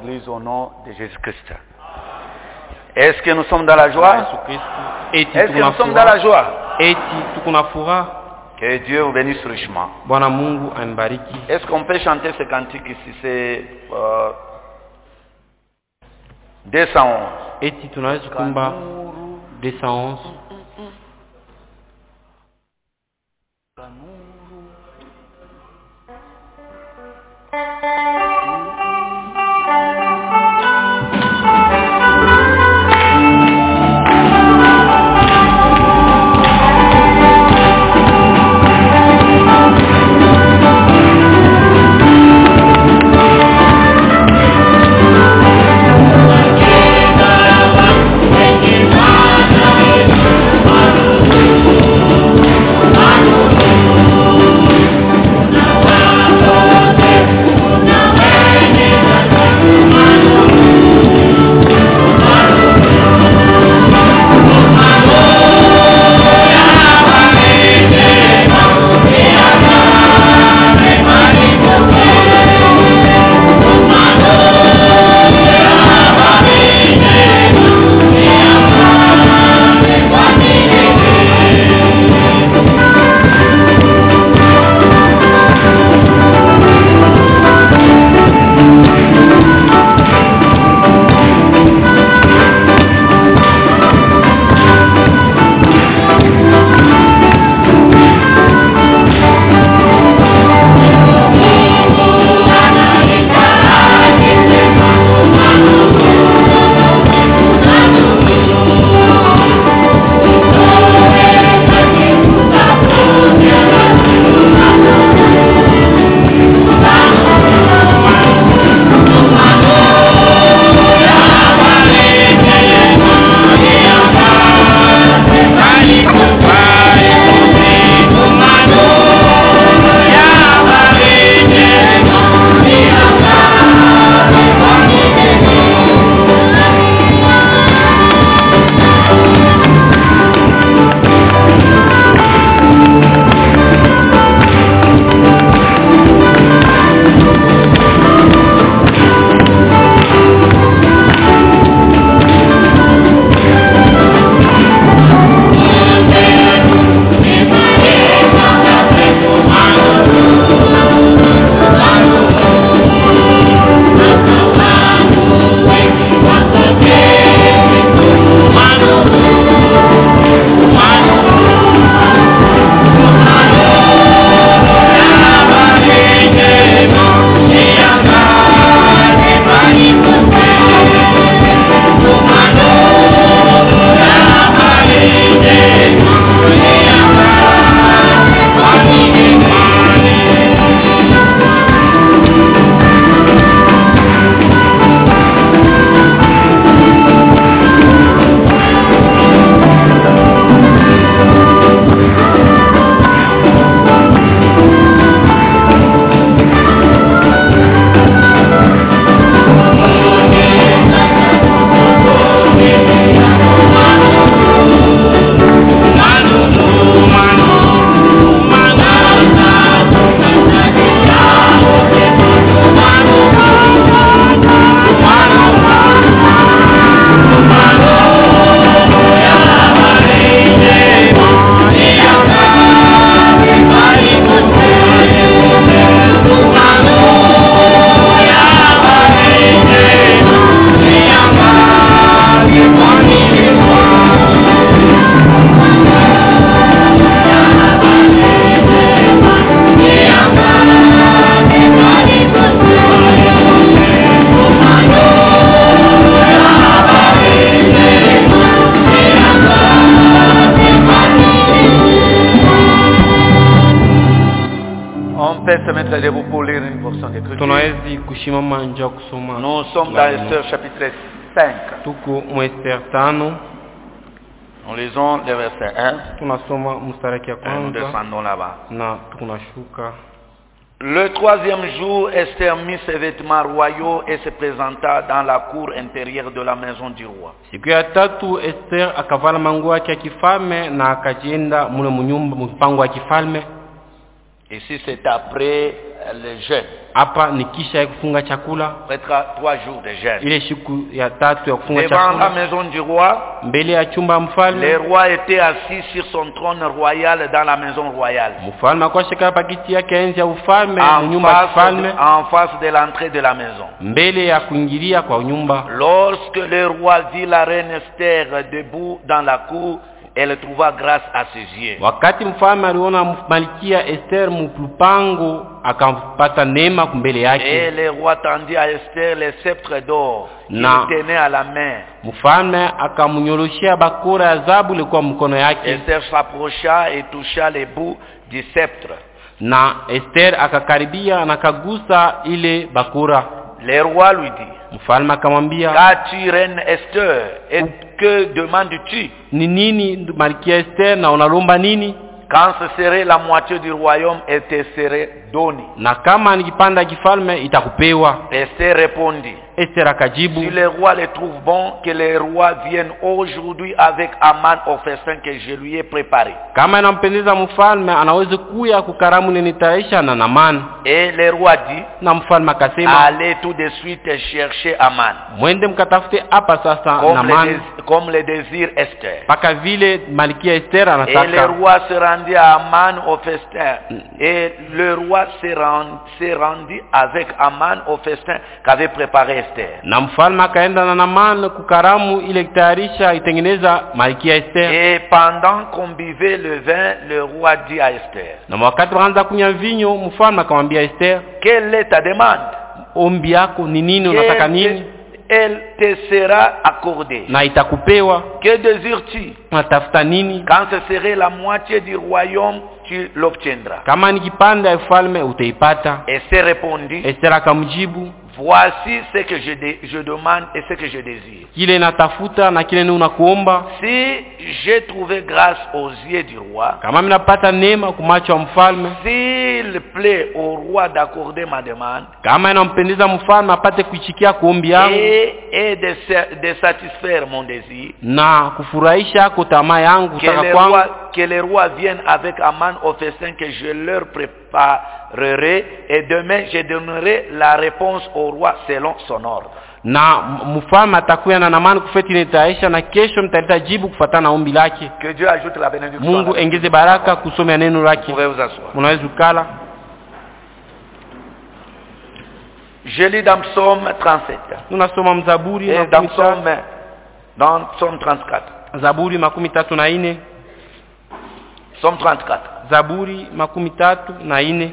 Église au nom de Jésus-Christ. Est-ce que nous sommes dans la joie? Est-ce que nous sommes dans la joie? Que Dieu vous bénisse richement. Est-ce qu'on peut chanter ce cantique ici? C'est 211. Eti tunaweza kuimba 211. Se mettre debout pour lire une portion d'écriture. Nous sommes dans Esther chapitre 5. Nous lisons le verset 1 et nous descendons là-bas. Le troisième jour, Esther mit ses vêtements royaux et se présenta dans la cour intérieure de la maison du roi. Siku ya tatu Esther akavala manguo yake ya kifalme na akajienda mule mnyumba mpango wa kifalme. Ici c'est après le jeûne. Hapa ni kisha ya kufunga chakula. Prêtera 3 jours de jeûne. Ile siku ya 3 ya kufunga Devant la chakula. maison du roi, Mbele ya chumba ya le mfalme. roi était assis sur son trône royal dans la maison royale. Mfalme akwa shika pakiti yake enzi ya ufalme mu nyumba ya kifalme. En face de l'entrée de la maison. Mbele ya kuingilia kwa nyumba. Lorsque le roi vit la reine Esther debout dans la cour, elle trouva grâce à ses yeux. Wakati mfalme aliona Malkia Esther mlupango akampata neema kumbele Et yake. le roi tendit à Esther les sceptres d'or qu'il Na. tenait à la main. Mfalme akamnyoroshia bakora ya dhahabu ilikuwa mkono yake. Esther s'approcha et toucha les bouts du sceptre. Na Esther akakaribia na kagusa ile bakora. Le roi lui dit, Mfalme akamwambia, qu'as-tu, reine Esther, et que demandes-tu? ni nini Malkia Esther na unalomba nini? Quand ce serait la moitié du royaume, elle te serait donnée. Na kama nikipanda kifalme itakupewa. Esther répondit, Esther akajibu, si le roi le trouve bon, que le roi vienne aujourd'hui avec Aman au festin que je lui ai préparé. kama inampendeza mfalme anaweza kuya kukaramu nitaisha na Naman. Et le roi dit, Na mfalme akasema, allez tout de suite chercher Aman, mwende mkatafute hapa sasa Naman. comme le désir Esther. Paka vile Malkia Esther Et le anataka. roi se rendit à Aman au festin. Et le roi se rendit avec Aman au festin qu'avait préparé Esther. Na mfalme akaenda na Naman kukaramu ile tayarisha itengeneza Malkia Esther. Et pendant qu'on buvait le vin, le roi dit à Esther, Na wakati wanaanza kunywa vinyo, mfalme akamwambia Esther, quelle est ta demande? ombi yako ni nini, unataka nini? Elle te sera accordée. Na itakupewa. Que désires-tu? Unatafuta nini? Quand ce serait la moitié du royaume, tu l'obtiendras. Kama ni kipande ya ufalme utaipata. Esther répondit, Esther akamjibu, voici ce que je demande et ce que je désire. kile natafuta na kile unakuomba. Si j'ai trouvé grâce aux yeux du roi, Kama minapata neema kumacho wa mfalme, s'il plaît au roi d'accorder ma demande kama inampendeza mfalme apate kuichikia kuombi yangu et de satisfaire mon désir, na kufurahisha kwa tamaa yangu kutaka kwangu, que le roi vienne avec Aman au festin que je leur préparerai, et demain je donnerai la réponse au roi selon son ordre. na mfalme atakuya na Naamani kufeti nitaisha, na kesho mtaleta jibu kufuatana na ombi lake. Que Dieu ajoute la bénédiction. Mungu engeze baraka kusoma neno Vous lake. pouvez vous asseoir. Unaweza kukala. Je lis dans Psaume 37. Tunasoma mzaburi Et dans Psaume 34. Zaburi 34. Psaume 34. Zaburi 34.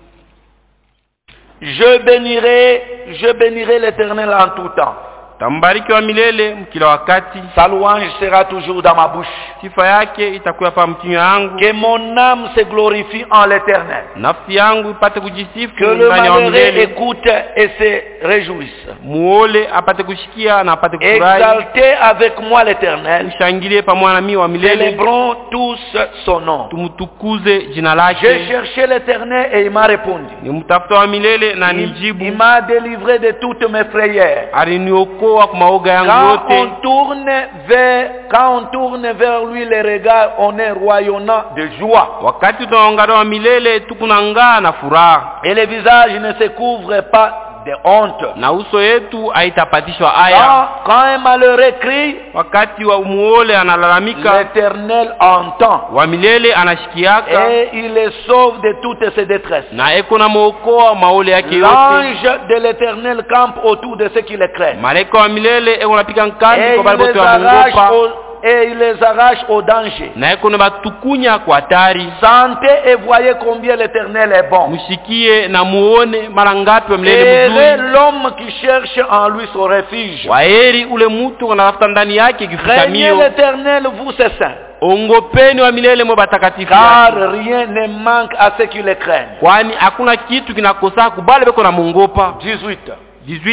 Je bénirai l'Éternel en tout temps. Tambariki wa milele mkila wakati. Sa louange sera toujours dans ma bouche. Sifa yake itakuwa pa mtinyo yangu. Que mon âme se glorifie en l'Éternel. Nafsi yangu ipate kujisifu Que le ndani ya malheureux milele. écoute et se réjouisse. Muole apate kushikia na apate kufurahi. Exaltez avec moi l'Éternel. Ushangilie pamoja na mimi wa milele. Célébrons tous son nom. Tumtukuze jina J'ai lake. cherché l'Éternel et il m'a répondu. Ni mtafuta wa milele na Il nijibu. m'a délivré de toutes mes frayeurs. Aliniokoa kwa maoga yangu Quand yote. on tourne vers lui les regards, on est royonnant de joie. Wakati tunaongana wa milele tukunangaa na furaha. Et le visage ne se couvre pas de honte. Na uso yetu haitapatishwa aya. Quand un malheureux crie, Wakati wa muole analalamika, l'Éternel entend. wa milele anashikiaka Et il les sauve de toutes ses détresses. na eko na muokoa maole yake yote. L'ange de l'Éternel campe autour de ceux qui le craignent. Malaika wa milele eko napika nkambi Et kwa bale bote wa mungopa. il les arrache au danger. Na eko na batukunya kwa hatari. Sentez et voyez combien l'Éternel est bon. Mushikie na muone mara ngapi wa milele Heureux mzuri. l'homme qui cherche en lui son refuge. Waheri ule mtu anatafuta ndani yake Craignez kifutamio. l'Éternel, vous ses saints, Ongopeni wa milele mwa batakatifu car yake. rien ne manque à ceux qui le craignent. Kwani hakuna kitu kinakosa kubale beko na mungopa. 18. 18.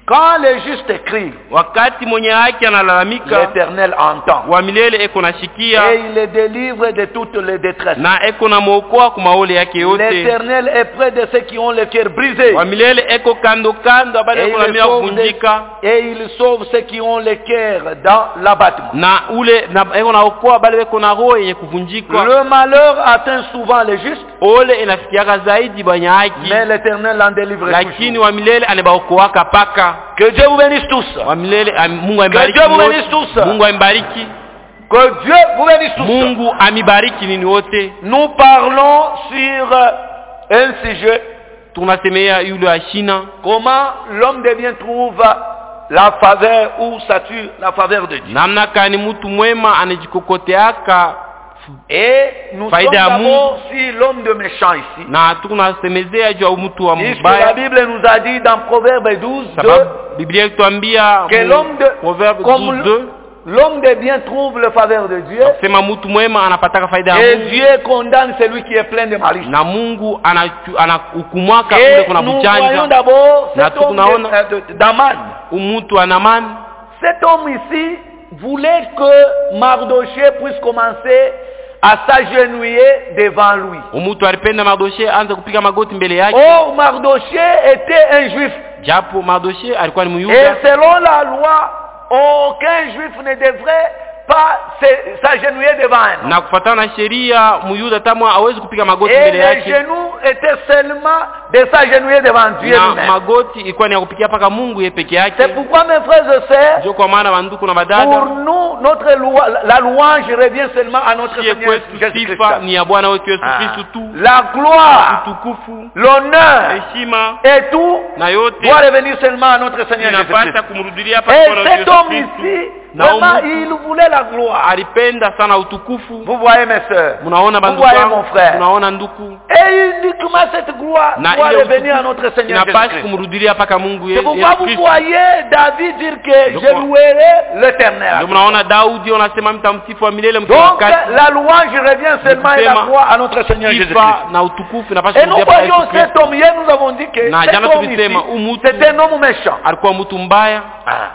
Quand le juste crie, wakati mwenye haki analalamika, l'Éternel entend. wa milele eko nashikia, Et il le délivre de toutes les détresses. na eko na muokoa kwa maole yake yote. L'Éternel est près de ceux qui ont le cœur brisé. Wa milele eko kando kando abale eko na mia kuvunjika, et il sauve ceux qui ont le cœur dans l'abattement. na ule na eko na okoa bale eko na roho yenye kuvunjika. Le malheur atteint souvent les justes, Ole inafikiaka zaidi banya haki, mais l'Éternel en délivre lakini toujours. wa milele anabaokoaka paka. Que Dieu vous bénisse tous. Wa milele Mungu ambariki. Dieu vous bénisse tous. Mungu ambariki. Que Dieu vous bénisse tous. Mungu amibariki nini wote. Nous parlons sur un sujet, Tunasemea yule ashina, comment l'homme de bien trouve la faveur ou s'attire la faveur de Dieu. namna kani mtu mwema anajikokoteaka. Et nous sommes Faïda d'abord sur l'homme de méchant ici. Na tunasemezea juu ya mtu wa Puisque la mbaya, Bible nous a dit dans Proverbe 12, sababu Biblia ituambia que l'homme de, Proverbe comme 12:2, l'homme de bien trouve la faveur de Dieu, sema mtu mwema anapataka faida ya et Mungu, Dieu condamne celui qui est plein de malice. na Mungu anahukumwaka ule Et kuna nous voyons bujanja. d'abord Na cet homme tunaona d'Aman. Umutu wa Naamani, Cet homme ici voulait que Mardochée puisse commencer à s'agenouiller devant lui. umutu alipenda Mardoshie anze kupiga magoti mbele yake. Or, Mardochée était un juif. Japo Mardoshie alikuwa ni Et Myuda, selon la loi, aucun juif ne devrait pas s'agenouiller devant un homme. na kufuatana na sheria Myuda tamwa hawezi kupiga magoti Et mbele les yake, genoux étaient seulement de s'agenouiller devant Dieu na lui-même. magoti ilikuwa ni ya kupigia paka Mungu yeye peke yake. C'est pourquoi mes frères et sœurs, Ndio kwa maana wanduku na pour badada, nous, notre loi, la louange revient seulement à notre sie Seigneur kwetu Jésus-Christ. sifa ni ya Bwana wetu Yesu Ah. Kristo tu. La gloire, Utukufu, l'honneur heshima et tout na yote doit revenir seulement à notre Seigneur Jésus-Christ. inapata kumrudilia paka Et Bwana cet wetu homme Yesu ici, Kristo. Na vraiment, umutu il voulait la gloire. alipenda sana utukufu. Vous voyez mes sœurs, Munaona vous banduku voyez wangu, mon frère. munaona nduku, Et uniquement cette gloire na doit ile revenir à utukufu notre Seigneur inapaswa Jésus-Christ. kumrudilia paka Mungu C'est Yesu pourquoi vous Kristo. voyez David dire que Donc, je louerai l'Éternel. Ndio mnaona Daudi anasema mtamsifu wa milele Donc mtakatifu. la louange revient seulement et la gloire à notre Seigneur Jésus-Christ. Sifa na utukufu inapaswa Et nous kurudia paka voyons Yesu cet Kristo. homme, hier nous avons dit que Na cet jana homme ici, tulisema umutu c'est un homme méchant. alikuwa mtu mbaya,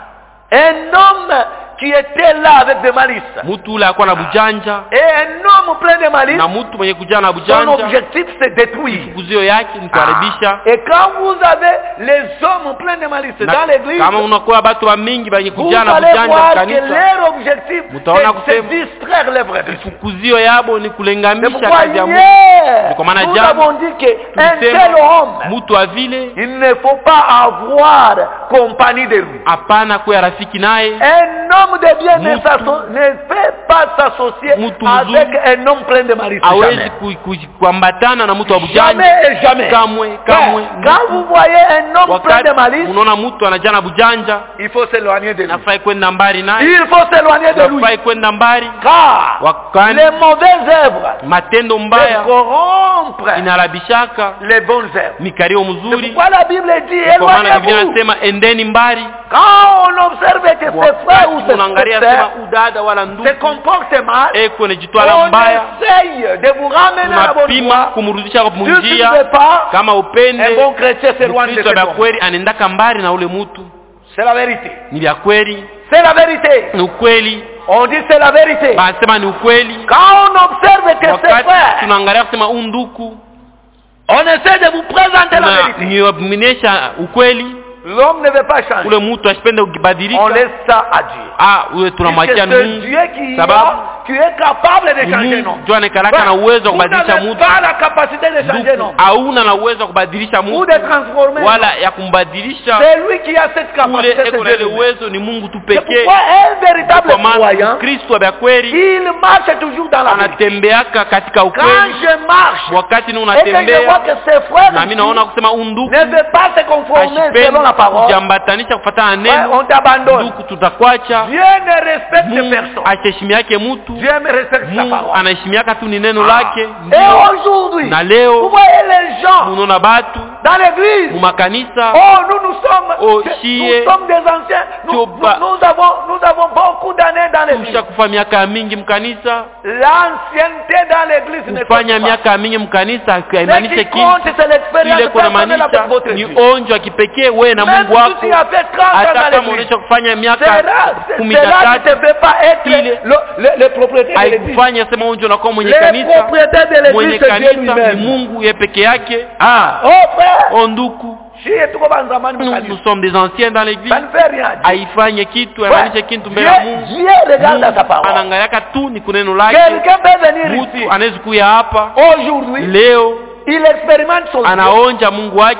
Un homme qui était là avec des malices. mtu ule alikuwa na bujanja, Et un homme plein de malices, na mtu mwenye kujaa na son bujanja, objectif c'est détruire. kuzio yake ni kuharibisha. Et quand vous avez les hommes pleins de malices Na dans l'église, kama unakuwa watu wa mingi wenye vous kujaa na allez bujanja voir que kanisa, leur objectif Mutaona c'est kusema, distraire les vrais de Dieu. kuzio yabo ni C'est kulengamisha pourquoi kazi ya Mungu. hier, Kwa maana nous jana, avons dit qu'un tel Tulisema homme, mtu wa vile il ne faut pas avoir compagnie de lui. hapana kuwa rafiki naye. Un homme de bien ne Mutu. ne peut pas s'associer Mutu avec mzuri. un homme plein de malice. Hawezi Jamais. kuambatana na mtu wa bujanja. Jamais et jamais. Kamwe, Ouais. kamwe. Quand vous voyez un homme plein Wakati de malice, unaona mtu anajaa na bujanja, il faut s'éloigner de lui. nafai kwenda mbali naye, Il faut s'éloigner de lui. nafai kwenda mbali. Car Wakati les mauvaises œuvres matendo peuvent mbaya corrompre inarabishaka les bonnes œuvres. mikario C'est mzuri. pourquoi la Bible dit Kwa maana Biblia éloignez-vous. inasema endeni mbali. Quand on observe que ses frères ou Wakati ses unaangalia sœurs sema udada wala ndugu se comportent mal, eko nejitwala on mbaya, essaye de vous ramener à la bonne tunapima voie. kumrudisha kwa Si tu ne munjia. veux pas, Kama upende un bon chrétien s'éloigne de Mkristo cet vya homme. kweli anaendaka mbali na ule mtu. C'est la vérité. Ni vya kweli, C'est la vérité. ni ukweli, On dit c'est la vérité. banasema ni ukweli. Quand on observe que ses Wakati frères, tunaangalia kusema unduku, on essaie de vous présenter la vérité. nionyesha ukweli, L'homme ne veut pas changer. ule mtu asipende On ukibadilika. laisse ça à Dieu. Ule tunamwachia Puisque c'est Mungu, Dieu sababu qui est capable de ni changer un Mungu homme. ndio anayekalaka na uwezo wa Vous kubadilisha n'avez mtu. pas la capacité de changer un Ndugu, homme. hauna na uwezo wa kubadilisha Ou mtu de transformer un homme. wala ya kumbadilisha. C'est lui qui a cette Ule capacité. eko na C'est ile Dieu. uwezo ni Mungu tu C'est pekee. pourquoi un véritable Kwa maana croyant, Kristo vya kweli il marche toujours dans la vérité. anatembeaka katika Quand ukweli. je marche Wakati ni et que je vois unatembea que ses frères na mimi naona kusema unduku ne veulent pas se conformer selon la ashipendi parole, kujambatanisha kufuatana na ouais, neno, on t'abandonne. nduku tutakwacha. Dieu ne respecte Mungu personne. aheshimiake mtu, Dieu me respecte sa Mungu parole. anaheshimiaka tu ni neno lake. Et Ndio aujourd'hui, na vous leo voyez les gens munaona batu dans l'église. mu makanisa Oh, nous sommes, Oh, nous chier. sommes des anciens. Nous Choba. avons beaucoup beaucoup d'années dans l'église. Tushakufa miaka mingi mkanisa. L'ancienneté dans l'église ne Kufanya miaka mingi mkanisa haimaanishi kitu. Kile kuna maanisha ni onjo ya kipekee wewe na Mungu wako. Hata kama unaweza kufanya miaka 13 le propriétaire de l'église. Haifanya sema onjo na kwa mwenye kanisa. Mwenye kanisa ni Mungu yeye peke yake. Onduku. Nous sommes des anciens dans l'église. Haifanye kitu, haimaanishi kitu mbele ya Mungu. Anaangalia tu ni kuneno lake. Mtu anaweza kuja hapa leo il expérimente son anaonja Mungu wake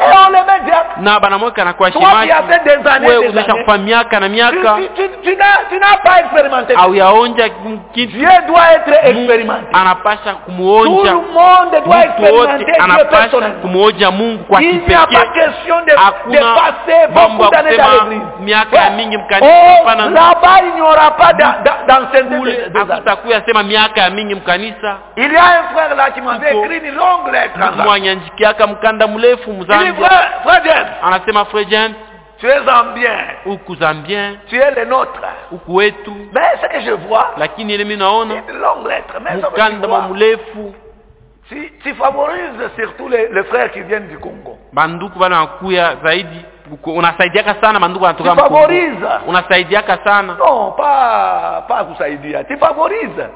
na banamweka na kwa shimaki. Wewe umeshafanya miaka na miaka tu n'as pas expérimenté. Au yaonja kitu. Dieu doit être expérimenté. Anapasha kumuonja. Tout le monde doit expérimenter. Anapasha kumuonja Mungu kwa kipekee. Il n'y a pas question de passer beaucoup d'années dans l'église. Miaka mingi mkanisa hapana. Là-bas il n'y aura pas d'ancienneté. Hakutakuya sema miaka mingi mkanisa. Il y a un frère là qui m'avait écrit une longue lettre. Mwanyanjikiaka mkanda mrefu mzambia. Anasema Frère James, tu es zambien. Uku zambien. Tu es le nôtre. Uku wetu. Mais ce que je vois, lakini ile mimi naona une longue lettre. Mais mkanda mrefu. Tu favorises surtout les frères qui viennent du Congo. Banduku wanakuya zaidi. Unasaidiaka sana banduku wanatoka Congo. Tu favorises. Unasaidiaka sana. Non, pas kusaidia. Tu favorises.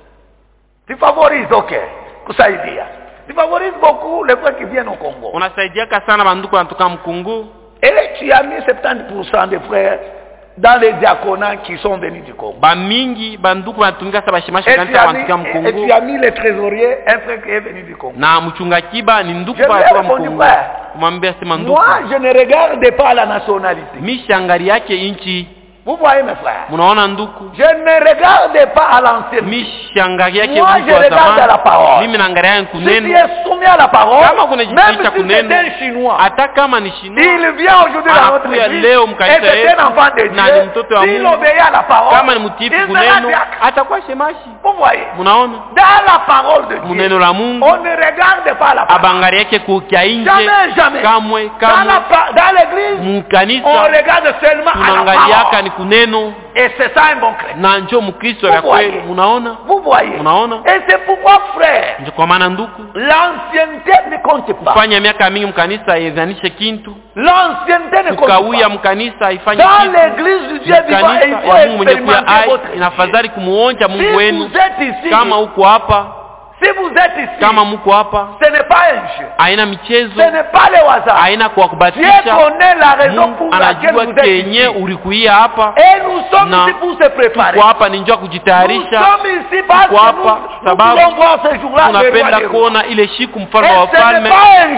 Tu favorises, OK. Kusaidia. Tu favorises beaucoup les frères qui viennent au Congo. Unasaidiaka sana banduku wanatoka Mkongo. Et tu as mis 70% des frères dans les diaconats qui sont venus du Congo. Bamingi banduku wanatumika saba shimashi kanisa wanatoka Mkongo. Et tu as mis les trésoriers, un frère qui est venu du Congo. Na mchunga kiba ni nduku kutoka Mkongo. Kumwambia sema nduku. Moi je ne regarde pas la nationalité. Mishangali yake inchi. Vous voyez mes frères? Munaona nduku? Je ne regarde pas à l'ancienne. Mishangali yake moi je regarde à la parole. Mimi naangalia kuneno. Si tu es soumis à la parole, même si c'est un chinois. Hata kama ni chinois. Il vient aujourd'hui dans notre église. Et c'est un enfant de Dieu. S'il obéit à la parole, kama ni mtiifu kuneno, atakuwa shemashi. Vous voyez? Munaona? Dans la parole de Dieu. Muneno la Mungu. On ne regarde pas la parole. Abangalia yake kukia nje. Jamais. Kamwe. Dans l'église, on regarde seulement à la parole. Kuneno. Et c'est ça un bon chrétien. Na njoo mkristo ya kweli. Unaona? Vous voyez? Unaona? Et c'est pourquoi frère, ndio kwa maana nduku, l'ancienneté ne compte pas. Kufanya miaka mingi mkanisa haizanishe kintu. L'ancienneté ne compte pas. Kukawia mkanisa haifanye kitu. Dans l'église du Dieu vivant, il faut expérimenter votre vie. Inafadhali kumuonja Mungu wenu. Si vous êtes ici, kama uko hapa, si vous êtes ici, kama mko hapa, ce n'est pas un jeu. Haina michezo. Ce n'est pas le hasard. Haina kwa kubatisha. Dieu connaît la raison pour laquelle vous êtes ici. Ulikuia hapa. Et nous sommes ici pour se préparer. Kwa hapa ni njoo kujitayarisha. Nous sommes ici parce que nous voulons voir ce jour-là. Tunapenda kuona ile siku mfalme wa wafalme.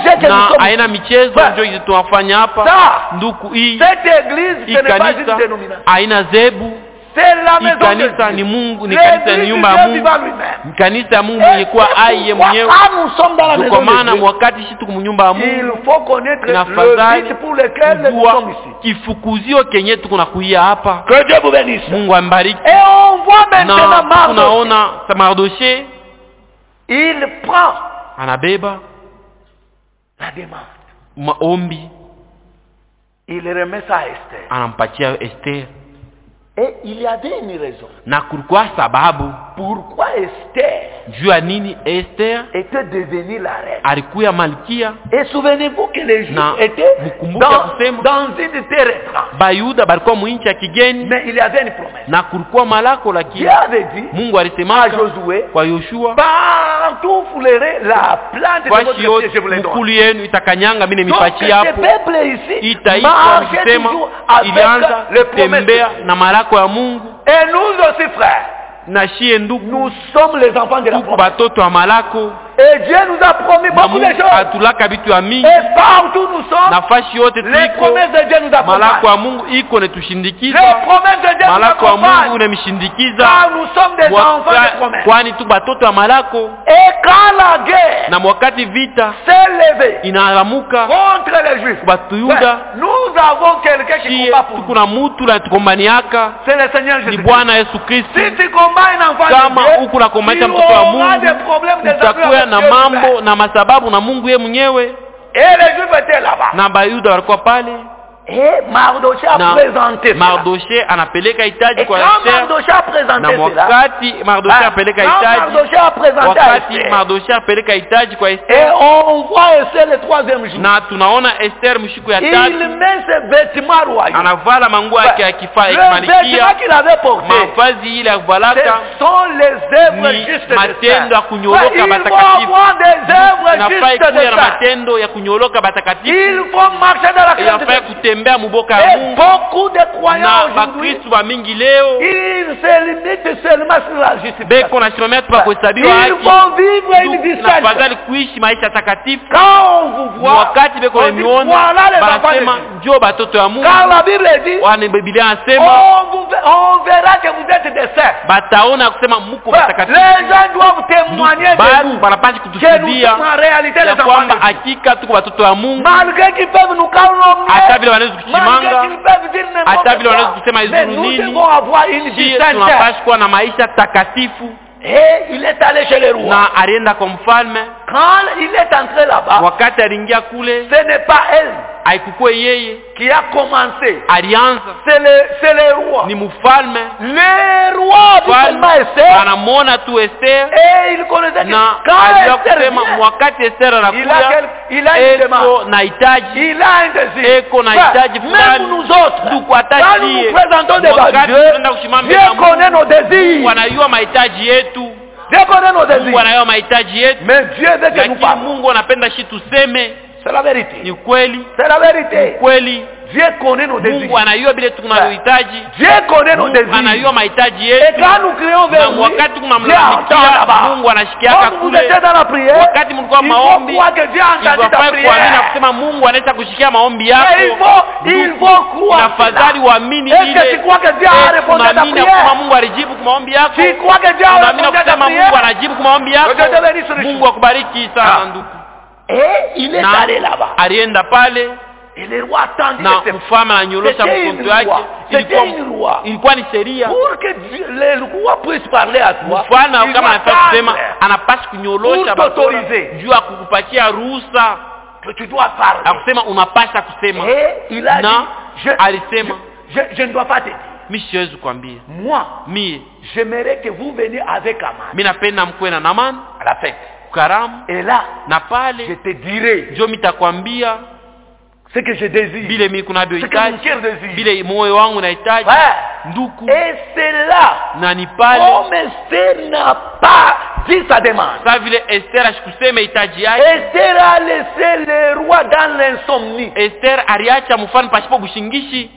Na haina michezo njoo tunafanya hapa. Nduku hii. Cette église ce n'est pas une dénomination. Haina zebu. C'est la maison de Dieu. Ni Mungu, ni kanisa ni nyumba ya Mungu. Kanisa ya Mungu mwenye kuwa ai mwenyewe. Kwa maana wakati sisi tuko nyumba ya Mungu, il faut connaître le but pour lequel nous sommes ici. Kifukuzio kenye tuko na kuia hapa. Que Dieu vous bénisse. Mungu ambariki. Et on voit maintenant Mardoché. Tunaona Mardoché, il prend anabeba la demande. Maombi. Il remet ça à Esther. Anampatia Esther. Et il y avait une raison. Na kulikuwa sababu. Pourquoi Esther? Jua nini Esther était devenue la reine. Alikuwa malkia. Et souvenez-vous que les Juifs étaient dans une terre étrange. Bayuda balikuwa mwinchi ya kigeni. Mais il y avait une promesse. Na kulikuwa malako lakini Dieu avait dit Mungu alisema à Josué, kwa Yoshua, partout foulerez la plante de votre pied, je vous le donne. Mukulu yenu itakanyanga mimi nimepachia hapo. Donc ce peuple ici itaitwa msema ilianza tembea na malako ya Mungu. Et nous aussi frères, nous sommes les enfants de la promesse. Et Dieu nous a promis beaucoup de choses. Et partout nous sommes, les promesses de Dieu nous accompagnent. Les promesses de Dieu nous accompagnent. Car nous sommes des enfants de promesse. Et quand la guerre s'est levée contre les Juifs, nous avons quelqu'un qui combat pour nous. C'est le Seigneur Jésus-Christ. Si tu combats un enfant de Dieu, tu auras des problèmes de na mambo na masababu na Mungu yeye mwenyewe. Et les Juifs étaient là-bas. Na Bayuda walikuwa pale. Et Mardoché a présenté cela. Mardoché anapeleka hitaji kwa Esther. Mardoché a présenté cela. Na wakati Mardoché apeleka hitaji. Wakati Mardoché apeleka hitaji kwa Esther. Et on voit Esther le troisième jour. Na tunaona Esther mshiku ya tatu. Il met ses vêtements royaux. Anavala manguo yake ya kifaa ya malikia. Les vêtements qu'il avait portés. Mavazi ile alivalaka. Ce sont les œuvres justes de matendo ya kunyoloka batakatifu. Il na matendo ya kunyoloka batakatifu. Il faut marcher dans la crainte. Kutembea muboka ya Mungu. Beaucoup de croyants aujourd'hui, ba mingi leo, ils se limitent seulement sur la justice. Beko na simamia tu pa kuhesabiwa haki. Ils vont vivre une distance. Na fadhali kuishi maisha takatifu. Quand on vous voit, wakati beko na miona, basema njoo batoto ya Mungu. Car la Bible dit, wana Biblia anasema, on verra que vous êtes des saints. Bataona kusema mko batakatifu. Les gens doivent témoigner de nous. Banapaswa kutushuhudia en réalité les enfants. Kwamba hakika tuko batoto ya Mungu. Malgré qu'ils peuvent nous calomnier. Hata vile wanaweza kuchimanga. Hata vile wanaweza kusema izuru nini. Tunapaswa kuwa na maisha takatifu. Et il est allé chez le roi. Na alienda kwa mfalme. Quand il est entré là-bas, wakati aliingia kule, ce n'est pas elle haikuwa yeye qui a commencé. Alianza. C'est le roi. Ni mfalme. Le roi seulement Esther. Anamwona tu Esther. Et il connaissait que quand Esther vient, wakati Esther anakuja, il a une demande. Na hitaji. Il a un désir. Eko na hitaji fulani. Même nous autres, quand nous nous présentons devant Dieu, Dieu connaît nos désirs. Wanajua mahitaji yetu. Dieu connaît nos désirs. Mungu anajua mahitaji yetu. Mais Dieu veut que nous parlions. Mungu anapenda shi tuseme. C'est la vérité. Ni kweli. C'est la vérité. Ni kweli. Dieu connaît nos désirs. Mungu anajua vile tunayohitaji. Dieu connaît nos désirs. Anajua mahitaji yetu. Et quand nous crions vers lui, wakati tunamlalamikia Mungu anashikiaka kule. Wakati mlikuwa maombi, kuamini kusema Mungu anaweza kushikia maombi yako. Il faut croire. Afadhali uamini ile. Est-ce que tu crois que Dieu a répondu à ta prière? Kama Mungu alijibu kwa maombi yako. Tu crois que Dieu a répondu à ta prière? Mungu anajibu kwa maombi yako. Mungu akubariki sana ndugu. Et il est allé là-bas. Alienda pale. Et le roi attendit na mfalme ananyolosha mkono wake. Ilikuwa ni sheria. Pour que le roi puisse parler à toi. Mfalme kama anataka kusema anapaswa kunyolosha juu ya kukupatia ruhusa. Tu dois parler. Akusema unapaswa kusema. Il a dit, alisema je ne dois pas te dire. Mimi siwezi kuambia. Moi, j'aimerais que vous veniez avec Aman. Mimi napenda mkwe na Naman à la fête. Karamu. Et là, na pale je te dirai. Ndio mitakwambia ce que je désire. Bile mimi kunavyohitaji. Ce que mon cœur désire. Bile moyo wangu unahitaji. Nduku. Et c'est là. Na ni pale. Comme Esther n'a pas dit sa demande. Sa vile Esther asikusema hitaji yake. Esther a laissé le roi dans l'insomnie. Esther aliacha mfalme pasipo bushingishi.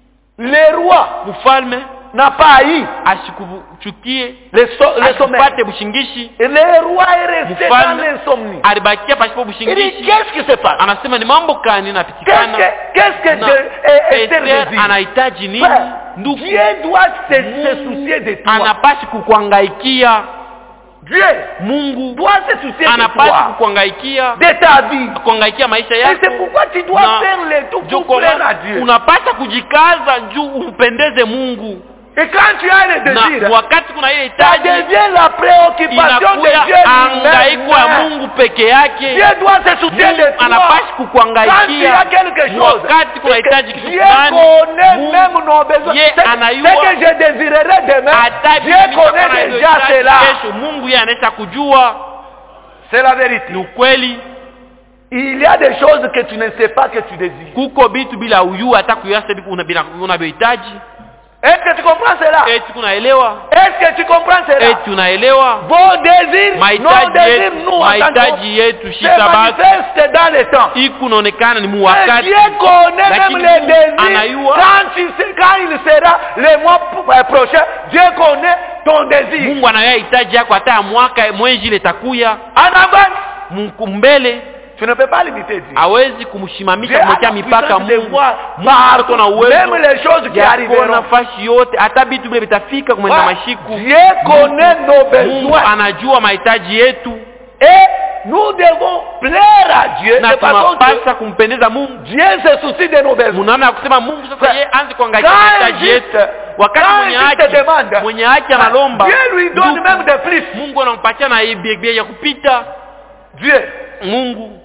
Le roi. Mfalme n'a pas haï. Asikuchukie. Le sommeil. Asipate bushingishi. Et le roi est resté dans l'insomnie. Alibakia pasipo bushingishi. Il dit qu'est-ce qui se passe? Anasema ni mambo gani napitikana? Qu'est-ce que Esther désire? Anahitaji nini? Ndugu. Dieu doit se soucier de toi. Anapaswa kukuangaikia. Dieu, Mungu doit se soucier de toi. Anapaswa kukuangaikia. De ta vie. Kuangaikia maisha yako. Et c'est pourquoi tu dois faire le tout pour plaire à Dieu. Unapaswa kujikaza juu umpendeze Mungu. Et quand tu as le désir, wakati kuna ile ça devient la préoccupation de Dieu lui-même. Ya Mungu peke yake. Dieu doit se soucier de toi. Anapaswa kukuangaikia. Quand il y a quelque chose, wakati kuna hitaji kitu Dieu connaît même nos besoins. Ce que je désirerai demain, Dieu connaît déjà cela. Mungu yeye anaweza kujua. C'est la vérité. Ni ukweli. Il y a des choses que tu ne sais pas que tu désires. Kuko vitu bila uyua hata kuyasa unavyohitaji. Est-ce que tu comprends cela? Eti kunaelewa? Est-ce que tu comprends cela? Eti unaelewa? Vos désirs, nos désirs, nous mahitaji yetu manifeste dans le temps. Ikunaonekana ni muwakati. Dieu connaît même les désirs. Quand il sera le mois prochain, Dieu connaît ton désir. Mungu anayahitaji yako hata mwaka mwezi ile takuya. En avance. Mbele. Tu ne peux pas limiter Dieu. Hawezi kumshimamisha kumwekea mipaka Mungu. Mungu na uwezo. Même les choses qui arriveront. Nafasi yote hata vitu vile vitafika kumwenda mashiku. Dieu connaît nos besoins. Mungu anajua mahitaji yetu. Et nous devons plaire à Dieu. Na tunapaswa kumpendeza Mungu. Dieu se soucie de nos besoins. Munaona kusema Mungu sasa yeye anze kuangalia mahitaji yetu. Wakati mwenye haki analomba. Dieu lui donne même de plus. Mungu anampatia na ibie ya kupita. Dieu. Mungu.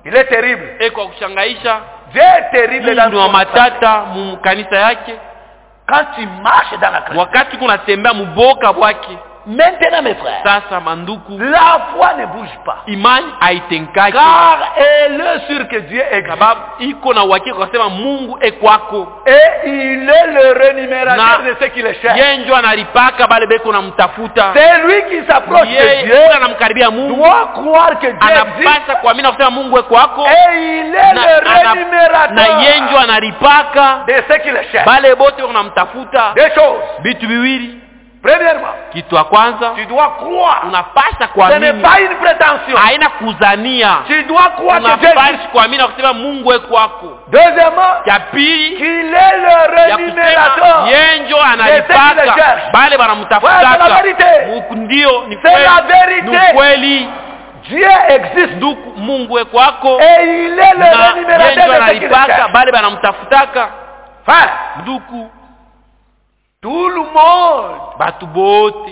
Il est terrible. Eko kushangaisha. Dieu est terrible dans Mungu matata mu kanisa yake. Quand tu marches dans la Christ. Wakati kuna tembea muboka bwake. Maintenant mes frères. Sasa manduku. La foi ne bouge pas. Imani haitenkaki. Car elle est sûr que Dieu existe. Sababu iko na uhakika kusema Mungu ekwako. Et il est le rémunérateur de ceux qui le cherchent. Yeye ndio analipaka bale beko na mtafuta. C'est lui qui s'approche de Dieu. Anamkaribia Mungu. Doit croire que Dieu existe. Anapasa kuamini kusema Mungu ekwako. Et il est le rémunérateur. Na yeye ndio analipaka de ceux qui le cherchent. Bale bote wanamtafuta. Deux choses. Bitu biwili. Premièrement, kitu ya kwanza, tu dois croire. Unapasha kuamini. Ce n'est pas une prétention. Haina kuzania. Tu dois croire que Dieu existe. Kuamini na kusema Mungu eko kwako. Deuxièmement, ya pili, qu'il est le rémunérateur. Yeye ndio analipaka. Bale banamtafuta. Ndio ni c'est la vérité. Ni kweli. Dieu existe. Nduku Mungu eko kwako. Et il est le rémunérateur de ceux qui le cherchent. Bale banamtafutaka. Nduku tout le monde, batu bote,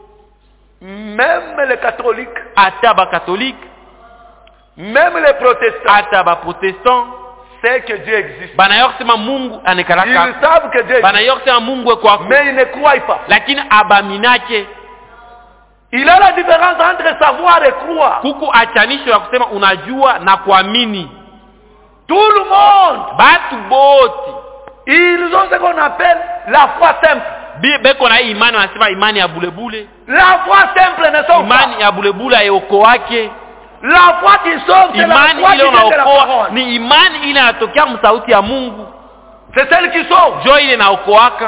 même les catholiques, ata ba catholique, même les protestants, ata ba protestant, c'est que Dieu existe. Banayosema Mungu anekalaka. Ils savent que Dieu existe. Banayosema Mungu ekwako. Mais ils ne croient pas. Lakini abaminake. Il y a la différence entre savoir et croire. Kuku achanisho ya kusema unajua na kuamini. Tout le monde, batu bote, ils ont ce qu'on appelle la foi simple. Beko na imani wanasema imani ya bulebule. La foi simple ne sauve pas. Imani ya bulebule ayoko wake. La foi qui sauve, c'est la foi qui vient de la parole. Ni imani ile inatokea msauti ya Mungu. C'est celle qui sauve. Jo ile inaokoaka.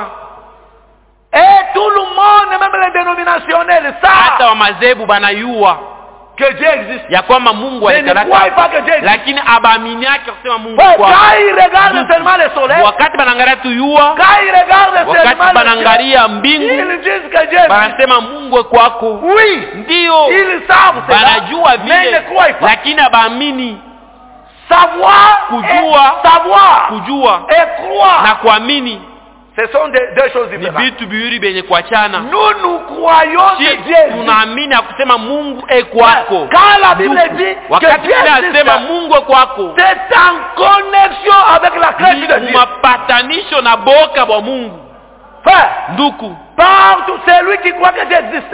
Et tout le monde, même les dénominationnels, savent. Hata wa mazebu banayua que Dieu existe. Ya kwamba Mungu alikalaka. Lakini abaamini yake kusema Mungu kwa. Quand il regarde seulement le soleil. Wakati banangalia tu yua. Quand il regarde seulement. Wakati banangalia mbingu. Ils disent que Dieu existe. Banasema Mungu kwako. Oui. Ndio. Ils savent cela. Banajua vile. Mais ne croient pas. Lakini abaamini. Savoir. Kujua. Savoir. Kujua. Et croire. Na kuamini. Ce sont deux choses différentes. Nous croyons que Dieu existe. Tunaamini kusema Mungu ekwako. Quand la Bible dit que Dieu existe, Mungu ekwako, c'est en connexion avec la création de Dieu. Mapatanisho na boka bwa Mungu. Nduku. Partout, c'est lui qui croit que Dieu existe.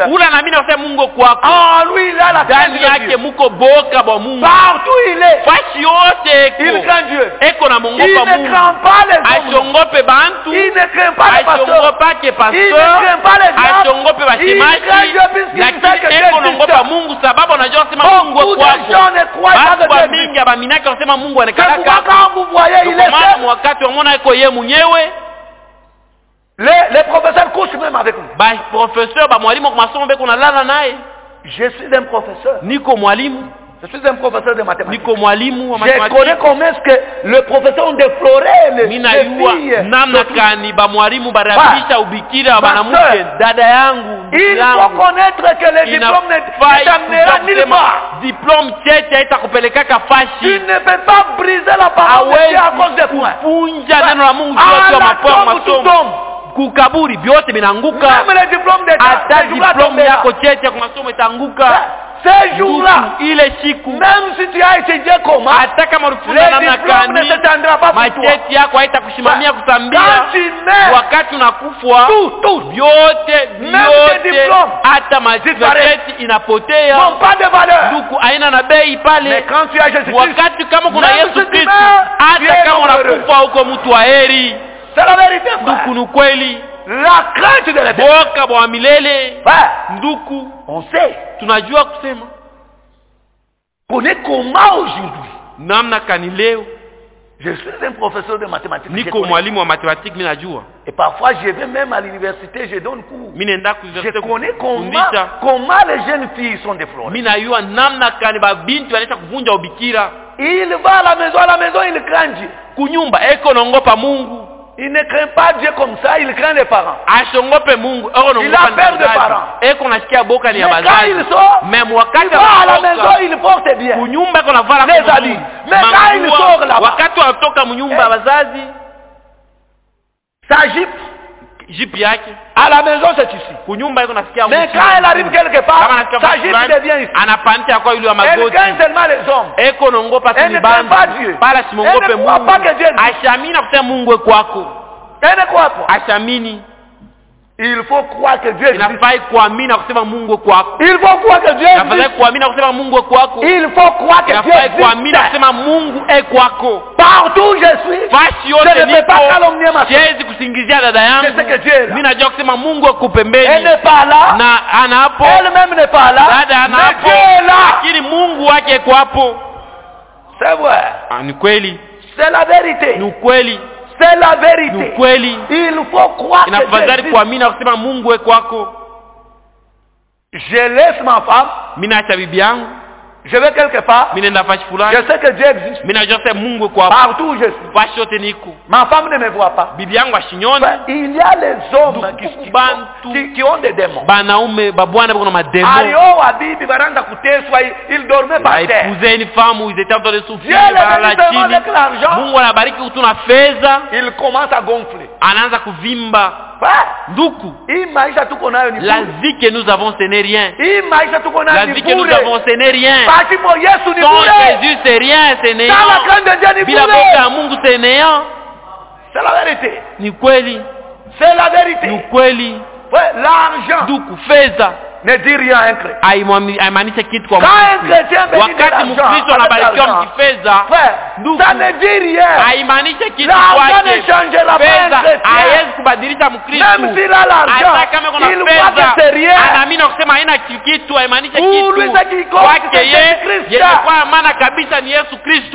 En lui, il a la création de Dieu. Partout il est. Il craint Dieu. Il ne craint pas les hommes. Il ne craint pas les pasteurs. Il ne craint pas les gens. Il craint Dieu puisqu'il sait que Dieu existe. Beaucoup de gens ne croient pas que Dieu existe. C'est pourquoi quand vous voyez, il est seul. Les professeurs couchent même avec nous. Je suis un professeur. Je suis un professeur de mathématiques. Je connais comment est-ce que le professeur ont défloré les filles. Il faut connaître que les diplômes ne t'amèneront nulle part. Tu ne peux pas briser la parole de Dieu à cause de toi. Kukaburi vyote binanguka. Hata diplome yako cheti ya masomo itanguka. Ces jours-là, ile siku, même si tu as étudié comment, hata kama ulifunza namna gani, macheti yako haitakusimamia kutambia. Wakati unakufwa, vyote hata macheti inapotea. Ndugu haina na bei pale. Wakati kama kuna Yesu Kristo, hata kama unakufa huko mtu wa heri. C'est la vérité. Nduku ni kweli. La crainte de l'éternel. Boka bwa milele. Nduku. On sait. Tunajua kusema. Connais comment aujourd'hui. Namna kani leo. Je suis un professeur de mathématiques. Niko mwalimu wa mathématiques mimi najua. Et parfois je vais même à l'université, je donne cours. Je connais comment les jeunes filles sont déflorées. Mimi najua namna kani babinti wanaisha kuvunja ubikira. Il va à la maison il craint Dieu. Kunyumba eko naongopa Mungu. Il ne craint pas Dieu comme ça, il craint les parents. Il a peur des parents. Mais quand il sort, il va à la maison, il porte bien. Les amis. Mais quand il sort là-bas, sa jupe, jipi yake. À la maison c'est ici. Kunyumba iko nasikia. Mais quand elle arrive quelque part, sa jipi devient ici. Anapandisha kwa yule wa magoti. Elle craint seulement les hommes. Eko nongopa tu bandu. Pala simongope Mungu. Ashamini kusema Mungu kwako. Elle ne croit pas. Ashamini. Il faut croire que Dieu existe. Inafai kuamini kusema Mungu kwako. Il faut croire que Dieu existe. Inafai kuamini kusema Mungu kwako. Il faut croire que Dieu existe. Inafai kuamini kusema Mungu kwako. Partout où je suis, je ne peux pas calomnier ma soeur. Siwezi kusingizia dada yangu. Je sais que Dieu est là. Mimi najua kusema Mungu yuko pembeni. Elle n'est pas là. Na anapo. Elle-même n'est pas là. Dada anapo. Dieu est là. Lakini Mungu wake yuko hapo. C'est vrai. Ni kweli. C'est la vérité. Ni kweli. C'est la vérité. Ni kweli. Il faut croire que Dieu inafadhali kuamini kusema Mungu kwako. Je laisse ma femme. Mimi naacha bibi yangu. Je vais quelque part. Mimi nenda fashi fulani. Je sais que Dieu existe. Mimi najua sema Mungu kwa hapo. Partout où je suis. Fashi yote niko. Ma femme ne me voit pas. Bibi yangu ashinyoni. Il y a les hommes qui ont des démons. Banaume babwana bako na mademo. Ayo wabibi baranda kuteswa, ils dormaient par terre. Épousé une femme où ils étaient en train de souffrir. Avec l'argent. Mungu anabariki kutuna fedha. Il commence à gonfler. Anaanza kuvimba. Nduku. La vie que nous avons ce n'est rien. La vie que nous avons ce n'est rien. Sans Jésus c'est rien, c'est néant. Bila boka ya Mungu c'est néant. C'est la vérité. Ni kweli. C'est la vérité. Ni kweli. L'argent. Nduku fedha. Ne dit rien à un chrétien. Haimaanishi kitu kwa Mkristo. Wakati Mkristo anabarikiwa mkifedha, ça ne dit rien. Haimaanishi kitu kwake. Fedha haiwezi kubadilisha Mkristo. Hata kama kuna fedha, anaamini kusema haina kitu, haimaanishi kitu. Kwake yeye, kwa maana kabisa ni Yesu Kristo.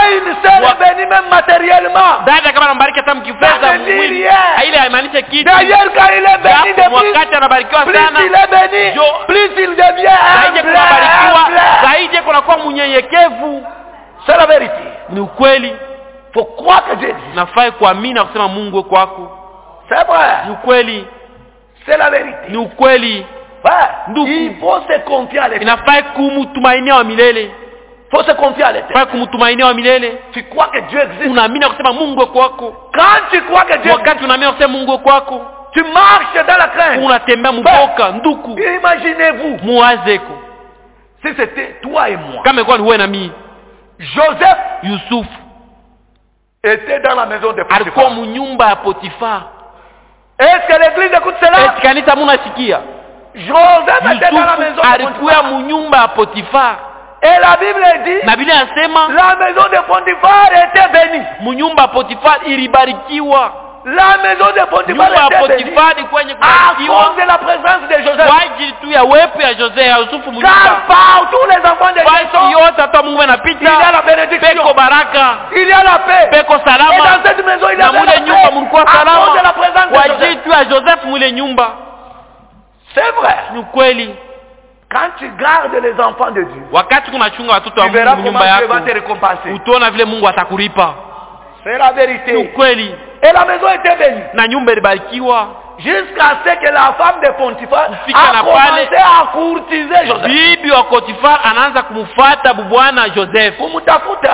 Dada kama anambariki hata mkifedha mwili, ile haimaanishi kitu. Wakati anabarikiwa sana, plus il devient humble. Zaidi kunakuwa mnyenyekevu. C'est la vérité. Ni ukweli. Faut croire que Dieu existe. Nafai kuamini kusema Mungu kwako. C'est vrai. Ni ukweli. C'est la vérité. Ni ukweli. Il faut se confier à l'Éternel. Inafai kumtumainia wa milele. Faut se confier à l'Éternel. Fai kumtumainia wa milele. Tu crois que Dieu existe. Unaamini kusema Mungu kwako. Quand tu crois que Dieu existe. Wakati unaamini kusema Mungu kwako. Tu marches dans la crainte. Unatembea mboka nduku. Imaginez-vous. Muwazeko. Si c'était toi et moi. Kama kwa ni wewe na mimi. Joseph Yusuf était dans la maison de Potiphar. Alikuwa mnyumba ya Potiphar. Est-ce que l'église écoute cela? Est-ce kanisa munasikia? Joseph était dans la maison de Potiphar. Alikuwa mnyumba ya Potiphar. Et la Bible dit, na Biblia inasema la maison de Potiphar était bénie. Mnyumba ya Potiphar ilibarikiwa. La maison de Potiphar était bénie à cause de la présence de Joseph. Kwa ajili tu ya wepo ya Joseph ya Yusufu mnyumba. Car partout les enfants de Dieu sont, yote hata Mungu anapita. Il y a la bénédiction. Peko baraka. Il y a la paix. Peko salama. Et dans cette maison il y a la paix. Nyumba mlikuwa salama. À cause de la présence de Joseph. Kwa ajili tu ya Joseph mule nyumba. C'est vrai. Ni kweli. Quand tu gardes les enfants de Dieu, wakati kunachunga watoto wa Mungu nyumba yako, utaona vile Mungu atakulipa. C'est la vérité. Ni kweli. Et la maison était bénie. Na nyumba ilibarikiwa. Jusqu'à ce que la femme de Potiphar a commencé à courtiser Joseph. Bibi wa Potiphar anaanza kumfuata bwana Joseph. Kumtafuta,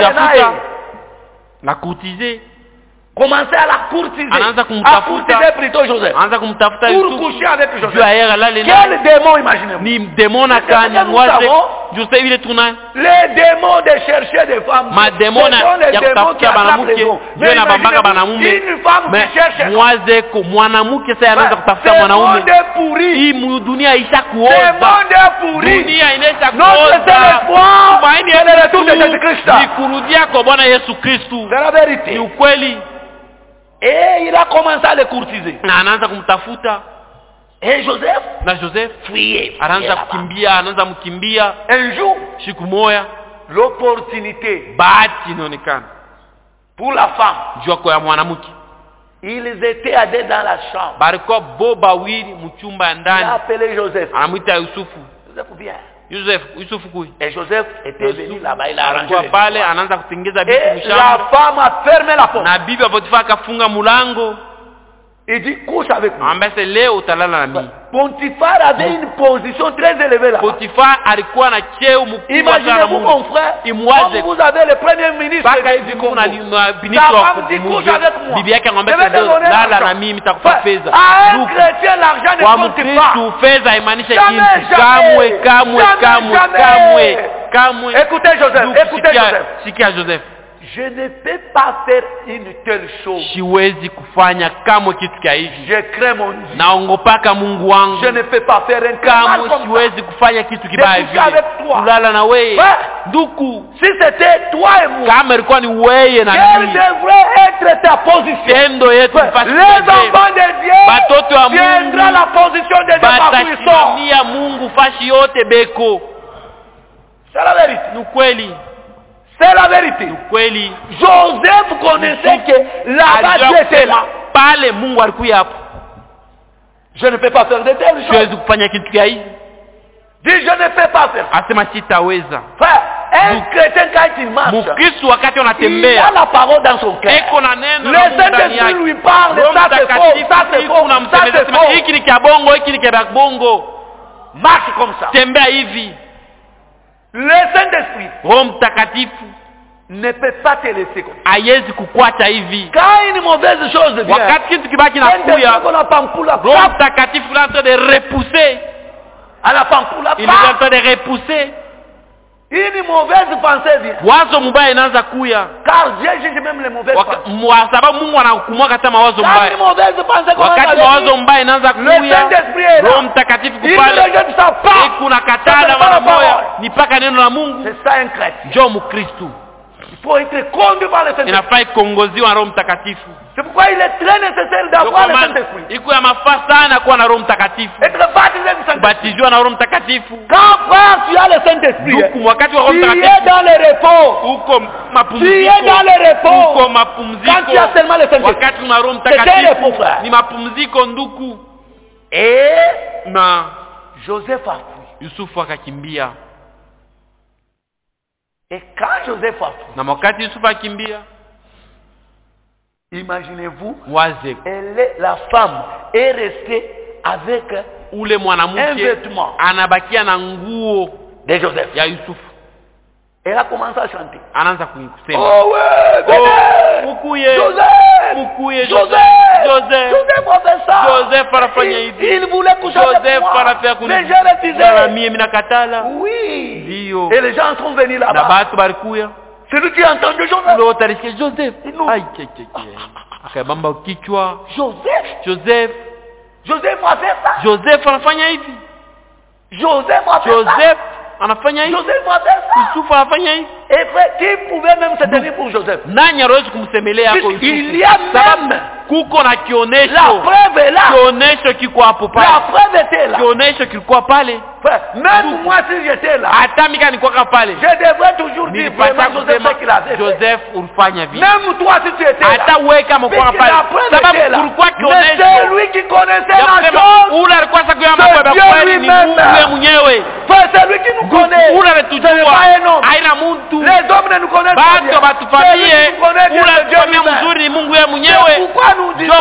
na courtiser. Commencer à la courtiser. Anaanza kumtafuta. Courtiser plutôt Joseph. Anaanza kumtafuta pour coucher avec Joseph. Quel démon, imaginez-vous? Ni démon na kani mwaze. Joseph ile tuna. Les démons de chercher des femmes. Ma démon ya kutafuta banamuke. Ndio na bambaka banamume. Une femme qui cherche. Mwaze ko mwanamke sasa anaanza kutafuta mwanaume. Hii dunia isha kuoza. Dunia inaisha kuoza. Tumaini ile tu de Yesu Kristo. Ni kurudia kwa Bwana Yesu Kristo. C'est la vérité. Ni ukweli. Et il a commencé à les courtiser. Na anaanza kumtafuta. Et Joseph, na Joseph fuyait. Anaanza kukimbia, anaanza mkimbia. Un jour, siku moja, l'opportunité, bahati inaonekana pour la femme. Jua kwa mwanamke. Ils étaient à deux dans la chambre. Bariko boba wili mchumba ya ndani. Il a appelé Joseph. Anamuita Yusufu. Joseph viens. Yusufu kui. Et Joseph était venu là-bas, il a arrangé. Kwa pale anaanza kutengeza bibi mshamba. La femme a fermé la porte. Na bibi wa Potiphar akafunga mlango. Il dit couche avec moi. Ambese leo utalala na mimi. Potiphar avait une position très élevée là. Potiphar alikuwa na cheo mkubwa sana. Imaginez-vous mon frère, comme vous avez le premier ministre du Congo. Bibi yake ngombe lala na mimi nitakupa fedha. Un chrétien l'argent ne compte pas. Kwa fedha haimaanishi kitu. Kamwe. Écoutez Joseph. Sikia Joseph. Je ne peux pas faire une telle chose. Siwezi kufanya kamwe kitu kya hivi. Je crains mon Dieu. Naongopaka Mungu wangu. Je ne peux pas faire un kamwe siwezi kufanya kitu kibaya hivi. Kulala na wewe. Nduku. Si c'était toi et moi. Kama ilikuwa ni wewe na mimi. Quelle devrait être ta position? Tendo yetu fasi. Les enfants de Dieu. Batoto wa Mungu. Viendra la position de Dieu par où ils sont. Batasimamia Mungu fashi yote beko. C'est la vérité. Ni kweli. C'est la vérité. Kweli. Joseph connaissait que là-bas Dieu était là. Pale Mungu alikuwa hapo. Je ne peux pas faire de telles choses. Siwezi kufanya kitu kia hivi. Dis je ne peux pas faire. Asema sitaweza. Frère, un chrétien quand il marche. Mkristo wakati unatembea. Il a la parole dans son cœur. Eko na neno le Saint-Esprit lui parle, ça c'est faux, ça c'est faux, ça c'est faux. Hiki ni kia bongo, hiki ni kia bongo. Marche comme ça. Tembea hivi. Le Saint-Esprit, Roho Mtakatifu, ne peut pas te laisser comme ça. Haiwezi kukuacha hivi. Quand une mauvaise chose vient, wakati kitu kibaki na kuya, Roho Mtakatifu est en train de repousser. À la pampula, il est en train de repousser. Une mauvaise pensée vient. Wazo mbaya inaanza kuya. Car Dieu juge même les mauvaises pensées. Sababu Mungu anahukumu hata mawazo mbaya. Quand une mauvaise pensée commence wakati mawazo mbaya inaanza kuya, Roho Mtakatifu kupale. Kuna katana mara moja ni paka neno la Mungu. C'est ça un chrétien. Njoo Mkristo. Il faut être conduit par le Saint-Esprit. Inafai kuongoziwa na Roho Mtakatifu. C'est pourquoi il est très nécessaire d'avoir le Saint-Esprit. Iko ya mafaa sana kuwa na Roho Mtakatifu. Être baptisé du Saint-Esprit. Batizwa na Roho Mtakatifu. Quand frère tu as le Saint-Esprit, wakati wa Roho Mtakatifu, tu es dans le repos. Uko mapumziko. Tu es dans le repos. Uko mapumziko. Quand tu as seulement le Saint-Esprit. Wakati una Roho Mtakatifu ni mapumziko nduku. Na Joseph a fui. Yusufu akakimbia. Et quand Joseph a fui, na wakati Yusufu akimbia, imaginez-vous, la femme est restée avec ule mwanamke anabakia na nguo de Joseph ya Yusufu. Elle a commencé à chanter. Anaanza kusema, oh ouais, mukuye Joseph, Joseph a fait ça. Joseph anafanya hivi. Il voulait coucher avec moi. Anafanya kuni. Mais je refusais. Mimi minakatala. Oui. Ndio. Et les gens sont venus là-bas. Na batu balikuya. Celui qui a entendu Joseph. Ule utarisikia Joseph. Ai keke. Akabamba kichwa. Joseph a fait ça. Joseph anafanya hivi. Joseph a fait ça. Joseph anafanya hivi. Joseph a fait ça. Yusufu anafanya hivi. Et frère, qui pouvait même se tenir pour Joseph? Nani anaweza kumsemelea hapo Yusufu? Il y a même kuko na kionesho. La preuve est là. Kionesho kiko hapo pale. La preuve était là. Kionesho kilikuwa pale. Même moi si j'étais là. Hata mimi nilikuwa pale. Je devrais toujours dire vraiment Joseph ce qu'il a fait. Joseph ulifanya vile. Même toi si tu étais là. Hata wewe kama uko pale. Sababu kulikuwa kionesho. C'est lui qui connaissait la chose. Ule alikuwa sasa kwa mambo ya kweli ni Mungu mwenyewe. C'est lui qui nous connaît. Ule anatujua. Haina mtu. Les hommes ne nous connaissent pas. Bado batufanyie. Ule anatufanyia mzuri ni Mungu yeye mwenyewe. Pourquoi nous disons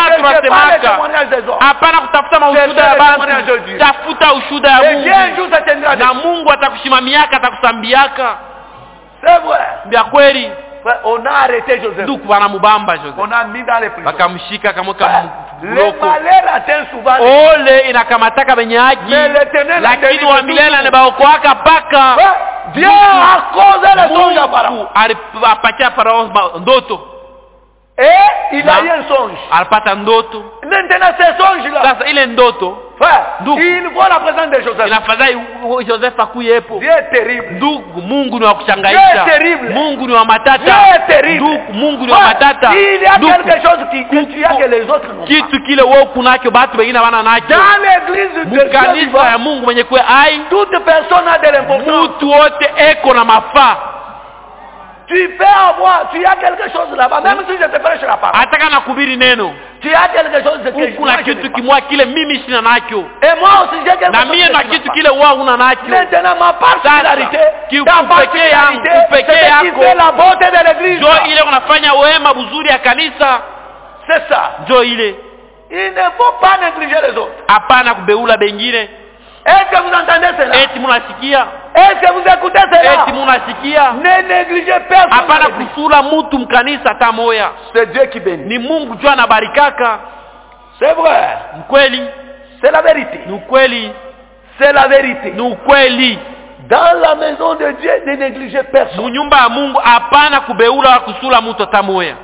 hapana kutafuta maushuda ya bantu, tafuta ushuda ya Mungu na Mungu atakushimamiaka, atakusambiaka. C'est vrai. Ndio kweli. On a arrêté Joseph. Ndugu wanamubamba Joseph. On a mis dans les prisons. Bakamshika kamweka mloko. Les atteint souvent. Ole inakamataka benye haki. Lakini wa milele anabaokoaka paka. Dieu a causé le songe à Pharaon. Alipatia Pharaon ndoto. Et il a eu un songe. Alipata ndoto. Maintenant ce songe là. Sasa ile ndoto. Il voit la présence de Joseph. Inafadhali Joseph akuyepo. Dieu est terrible. Ndugu, Mungu ni wa kushangaisha. Dieu est terrible. Mungu ni wa matata. Dieu est terrible. Ndugu, Mungu ni wa matata. Il y a quelque chose que tu as que les autres n'ont pas. Kitu kile wewe kunako batu wengine wana nacho. Dans l'église de Dieu, ya Mungu mwenye kwa hai, toute personne a de l'importance. Mtu wote eko na mafaa. Tu peux avoir, tu as quelque chose là-bas, même si je te prêche la parole. Hata kana kuhubiri neno. Tu as quelque chose que kuna kitu kimwa kile mimi sina nacho. Et moi aussi j'ai quelque chose. Na mimi na kitu kile wewe una nacho. Maintenant ma particularité, ta particularité, c'est qui fait la beauté de l'église. Jo ile unafanya wema buzuri ya kanisa. C'est ça. Jo ile. Il ne faut pas négliger les autres. Hapana kubeula bengine. Est-ce que vous entendez cela? Eti munasikia? Est-ce que vous écoutez cela? Eti munasikia? Ne négligez personne. Hapana kusula mtu mkanisa hata moya. C'est Dieu qui bénit. Ni Mungu tu anabarikaka. C'est vrai. Mkweli. C'est la vérité. Ni ukweli. C'est la vérité. Ni ukweli. Dans la maison de Dieu, ne négligez personne. Munyumba ya Mungu hapana kubeula wa kusula mtu hata moya.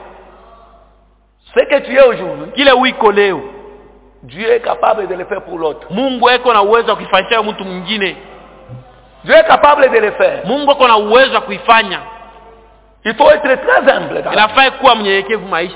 Ce que tu es aujourd'hui, kile wiko leo, Dieu est capable de le faire pour l'autre. Mungu eko na uwezo wa kuifanyia mtu mwingine. Dieu est capable de le faire. Mungu eko na uwezo wa kuifanya. Il faut être très humble. Inafaa kuwa mnyenyekevu maisha.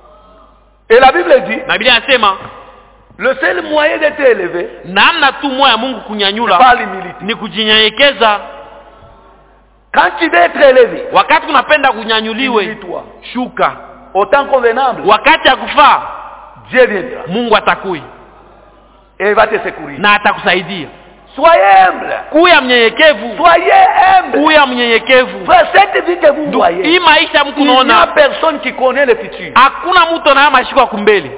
Et la Bible dit, na Biblia inasema le seul moyen d'être élevé, namna tu moya Mungu kunyanyula, pas l'humilité, ni kujinyenyekeza. Quand tu veux être élevé, wakati unapenda kunyanyuliwe, shuka. Au temps convenable, wakati ya kufaa, Dieu viendra. Mungu atakui. Et il va te secourir. Na atakusaidia. Soyez humble. Kuya mnyenyekevu. Soyez humble. Kuya mnyenyekevu. Cette vie que vous voyez, hii maisha mko naona, il n'y a personne qui connaît le futur. Hakuna mtu na mashiko kumbele.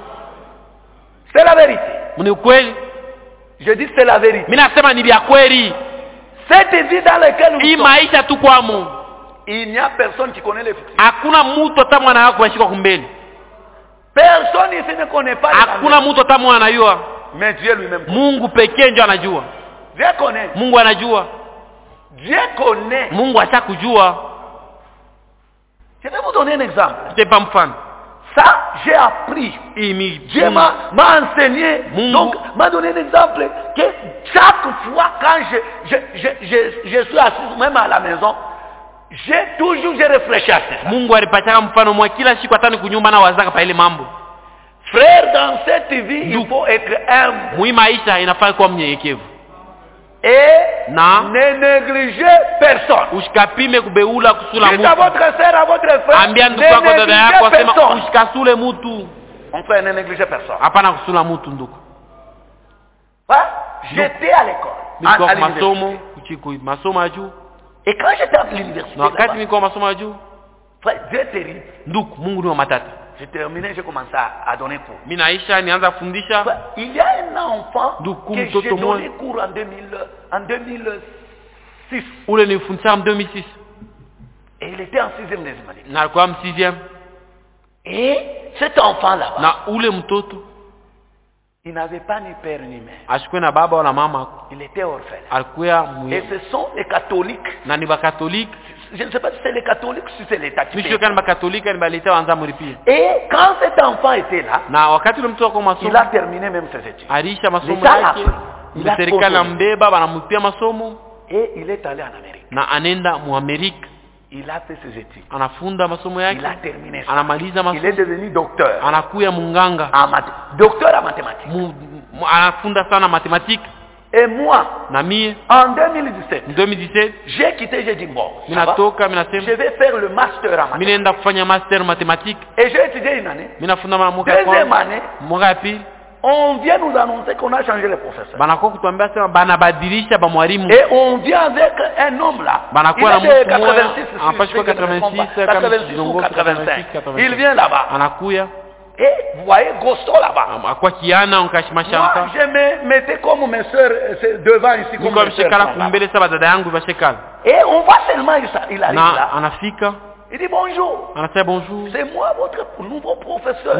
C'est la vérité. Ni ukweli. Je dis c'est la vérité. Mimi nasema ni vya kweli. Cette vie dans laquelle nous sommes, hii maisha tu kwamo, il n'y a personne qui connaît le futur. Hakuna mtu hata mwana wako mashiko kumbele. Personne ici ne connaît pas. Hakuna mtu hata mwana anajua. Mais Dieu lui-même. Mungu pekee ndiye anajua. Dieu connaît. Mungu anajua. Dieu connaît. Mungu ashakujua. Je vais vous donner un exemple. C'est pas mfano. Ça, j'ai appris. Dieu m'a enseigné. Mungu. Donc, m'a donné un exemple que chaque fois quand je suis assis même à la maison, j'ai réfléchi à ça. Mungu alipataka mfano mwa kila siku atani kunyumba na wazaka pa ile mambo. Frère, dans cette vie, il faut être humble. Mwi maisha inafaa kuwa mnyenyekevu. Et na ne négligez personne. Usikapime kubeula kusula mtu. Dites à votre sœur, à votre frère, ambia ndugu yako dada yako asema usikasule mtu. Mon frère, ne négligez personne. Hapana kusula mtu ndugu. J'étais à l'école. À masomo, kuchiko masomo ya juu. Et quand j'étais à l'université, na wakati niko masomo ya juu, frère, Dieu est terrible. Ndugu, Mungu ni wa matata. J'ai terminé, j'ai commencé à donner cours. Mimi naisha nianza kufundisha. Il y a un enfant que j'ai donné cours en 2006. Ule nilifundisha en 2006. Et il était en 6e des humanité. Na alikuwa 6e. Et cet enfant là-bas, na ule mtoto, il n'avait pas ni père ni mère. Ashikuwe na baba wala mama. Il était orphelin. Alikuwa et ce sont les catholiques. Na ni catholiques. Je ne sais pas si c'est les catholiques ou si c'est l'État. Mimi kama bakatolika ni baleta wanza mlipia. Et quand cet enfant était là, na wakati ule mtoto kwa masomo, il a terminé même ses études. Alisha masomo yake. Ile serikali ambeba banamlipia masomo. Et il est allé en Amérique. Na anenda mu Amerika. Il a fait ses études. Anafunda masomo yake. Il a terminé ça. Anamaliza masomo. Il est devenu docteur. Anakuya munganga. Docteur en mathématiques. Anafunda sana mathématiques. Et moi, na mie, en 2017, j'ai quitté, j'ai dit bon, je vais faire le master en mathématiques. Et j'ai étudié une année. Deuxième année, on vient nous annoncer qu'on a changé le professeur. Et on vient avec un homme là. Il est de 86 ou 85. Il vient là-bas. Et vous voyez Gosto là-bas. Moi, je me mettais comme mes soeurs devant ici. Comme mes soeurs. Et on voit seulement il arrive là. Il dit bonjour. C'est moi votre nouveau professeur.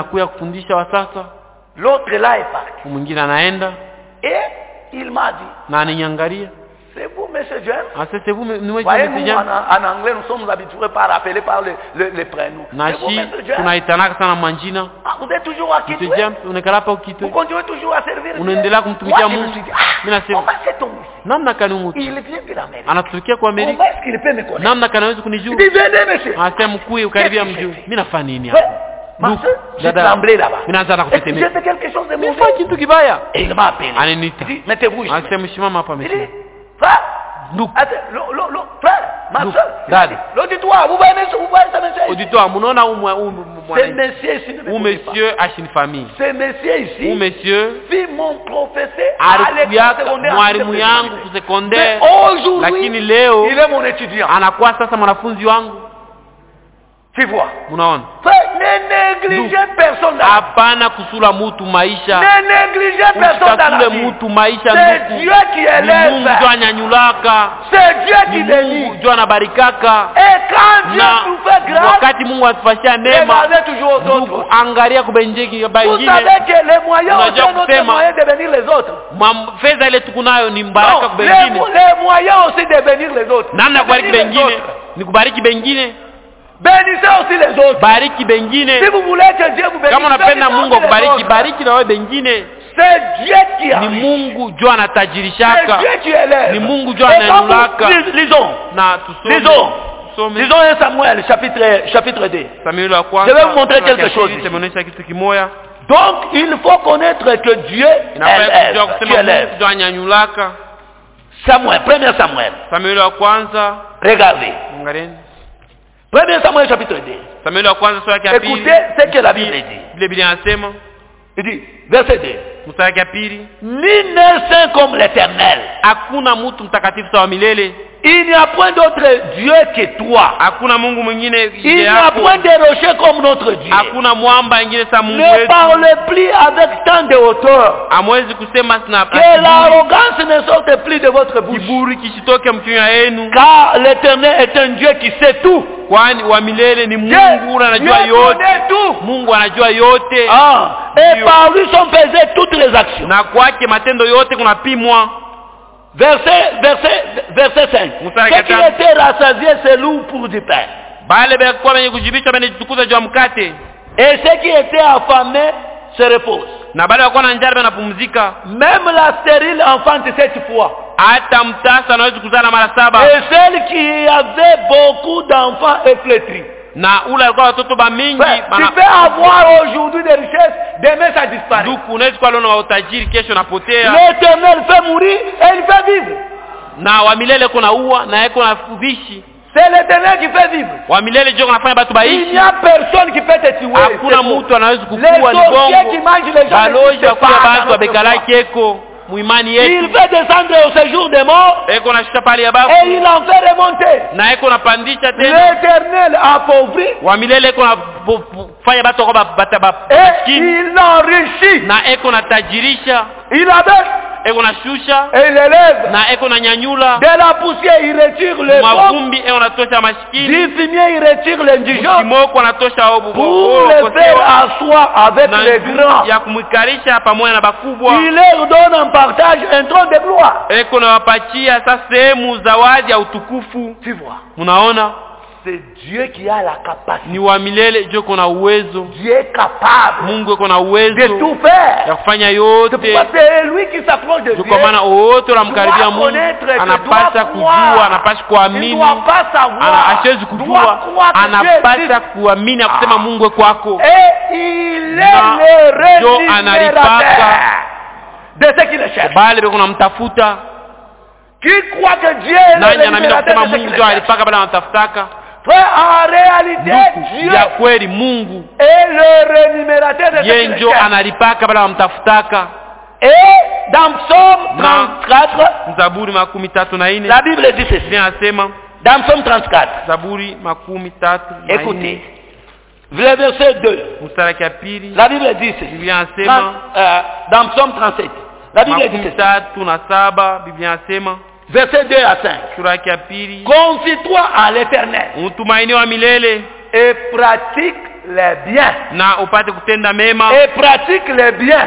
L'autre là est parti. Et il m'a dit, c'est vous, monsieur James? C'est vous, nous, voyez, nous en anglais, nous sommes habitués par appeler par les prénoms. C'est vous, monsieur James? Vous êtes toujours à quitter? Vous continuez toujours à servir? Moi, je me suis dit, on va se tomber ici. Il vient de l'Amérique. Comment est-ce qu'il peut me connaître? Il dit, venez, monsieur. Qu'est-ce que j'ai tremblé là-bas. J'ai fait quelque chose de mauvais. Et il m'a appelé. Il dit, mettez-vous ici. Il dit, frère, frère, ma soeur, l'auditoire, vous voyez ça, monsieur? Auditoire, ce monsieur ici ou monsieur a une famille. Ce monsieur ici, ou monsieur, fit mon professeur à l'école secondaire. Mais aujourd'hui, il est mon étudiant. Tu vois? Ne négligez personne dans hapana kusula mutu maisha. Ne négligez personne dans la vie. Mutu maisha c'est Dieu qui élève. Mungu ndio anyanyulaka. C'est Dieu qui bénit. Mungu ndio anabarikaka. Et quand Dieu nous fait grâce, wakati Mungu atufanyia neema, regardez toujours aux autres. Angalia kubenjeki bangine. Vous savez que les moyens sont notre moyen de bénir les autres. Fedha ile tukunayo ni mbaraka Non, kubengine. les moyens aussi de bénir les autres. Namna kubariki bengine ni kubariki bengine. Bénissez aussi les autres. Bariki bengine. Si vous voulez que Dieu vous bénisse, kama unapenda Mungu akubariki, bariki na wewe bengine. C'est Dieu qui a. Ni Mungu ndio anatajirishaka. C'est Dieu qui élève. Ni Mungu ndio ananyulaka. Lisons. Na tusome. Lisons 1 Samuel chapitre 2. Samuel wa kwanza. Je vais vous montrer quelque chose. Tumeonyesha kitu kimoja. Donc il faut connaître que Dieu élève. Samuel, 1 Samuel. Samuel wa kwanza. Regardez. Angalieni. 1 Samuel chapitre 2. Samuel wa kwanza sura ya pili. Écoutez ce que la Bible dit. Biblia inasema. Il dit verset 2. Mstari ya pili. Nul n'est saint comme l'Éternel. Hakuna mtu mtakatifu sawa milele. Il n'y a point d'autre Dieu que toi. Hakuna Mungu mwingine. Il n'y a point de rocher comme notre Dieu. Hakuna mwamba mwingine sa Mungu wetu. Ne parle plus avec tant de hauteur. Hamwezi kusema sina. Que l'arrogance ne sorte plus de votre bouche. Kiburi kisitoke mkinywa yenu. Car l'Éternel est un Dieu qui sait tout. Kwani wa milele ni Mungu anajua yote. Mungu anajua yote. Et par lui sont pesées toutes les actions. Na kwake matendo yote kunapimwa. Verset 5. Ce qui était rassasié se loue pour du pain. Et ce qui était affamé se repose. Même la stérile enfante 7 fois. Et celle qui avait beaucoup d'enfants est flétrie. Tu peux avoir aujourd'hui des richesses, demain ça disparaît. L'Éternel fait mourir et il fait vivre. C'est l'Éternel qui fait vivre. Il n'y a personne qui peut te tuer. Les sorciers qui mangent les gens. Il fait descendre au séjour des morts et il en fait remonter. L'Éternel appauvrit et il enrichit. Il abaisse et il élève. De la poussière il retire le pauvre. Du fumier il retire l'indigent pour le faire asseoir avec les grands. Il leur donne en partage un trône de gloire. Tu vois. C'est Dieu qui a la capacité. Dieu est capable de tout faire. C'est lui qui s'approche de Dieu. Tu dois connaître, tu dois pas savoir, tu dois croire que Dieu existe. Et il est le rémunérateur de ce qu'il cherche. Qui croit que Dieu est le rémunérateur de ce qu'il cherche? Frère, en réalité, Dieu est le rémunérateur de ce qu'il cherche. Et dans Psaume 34, la Bible dit ceci. Dans Psaume 34, écoutez, le verset 2, la Bible dit ceci. Dans Psaume 37, la Bible dit ceci. Verset 2 à 5. Confie-toi à l'Éternel et pratique les biens. Et pratique les biens.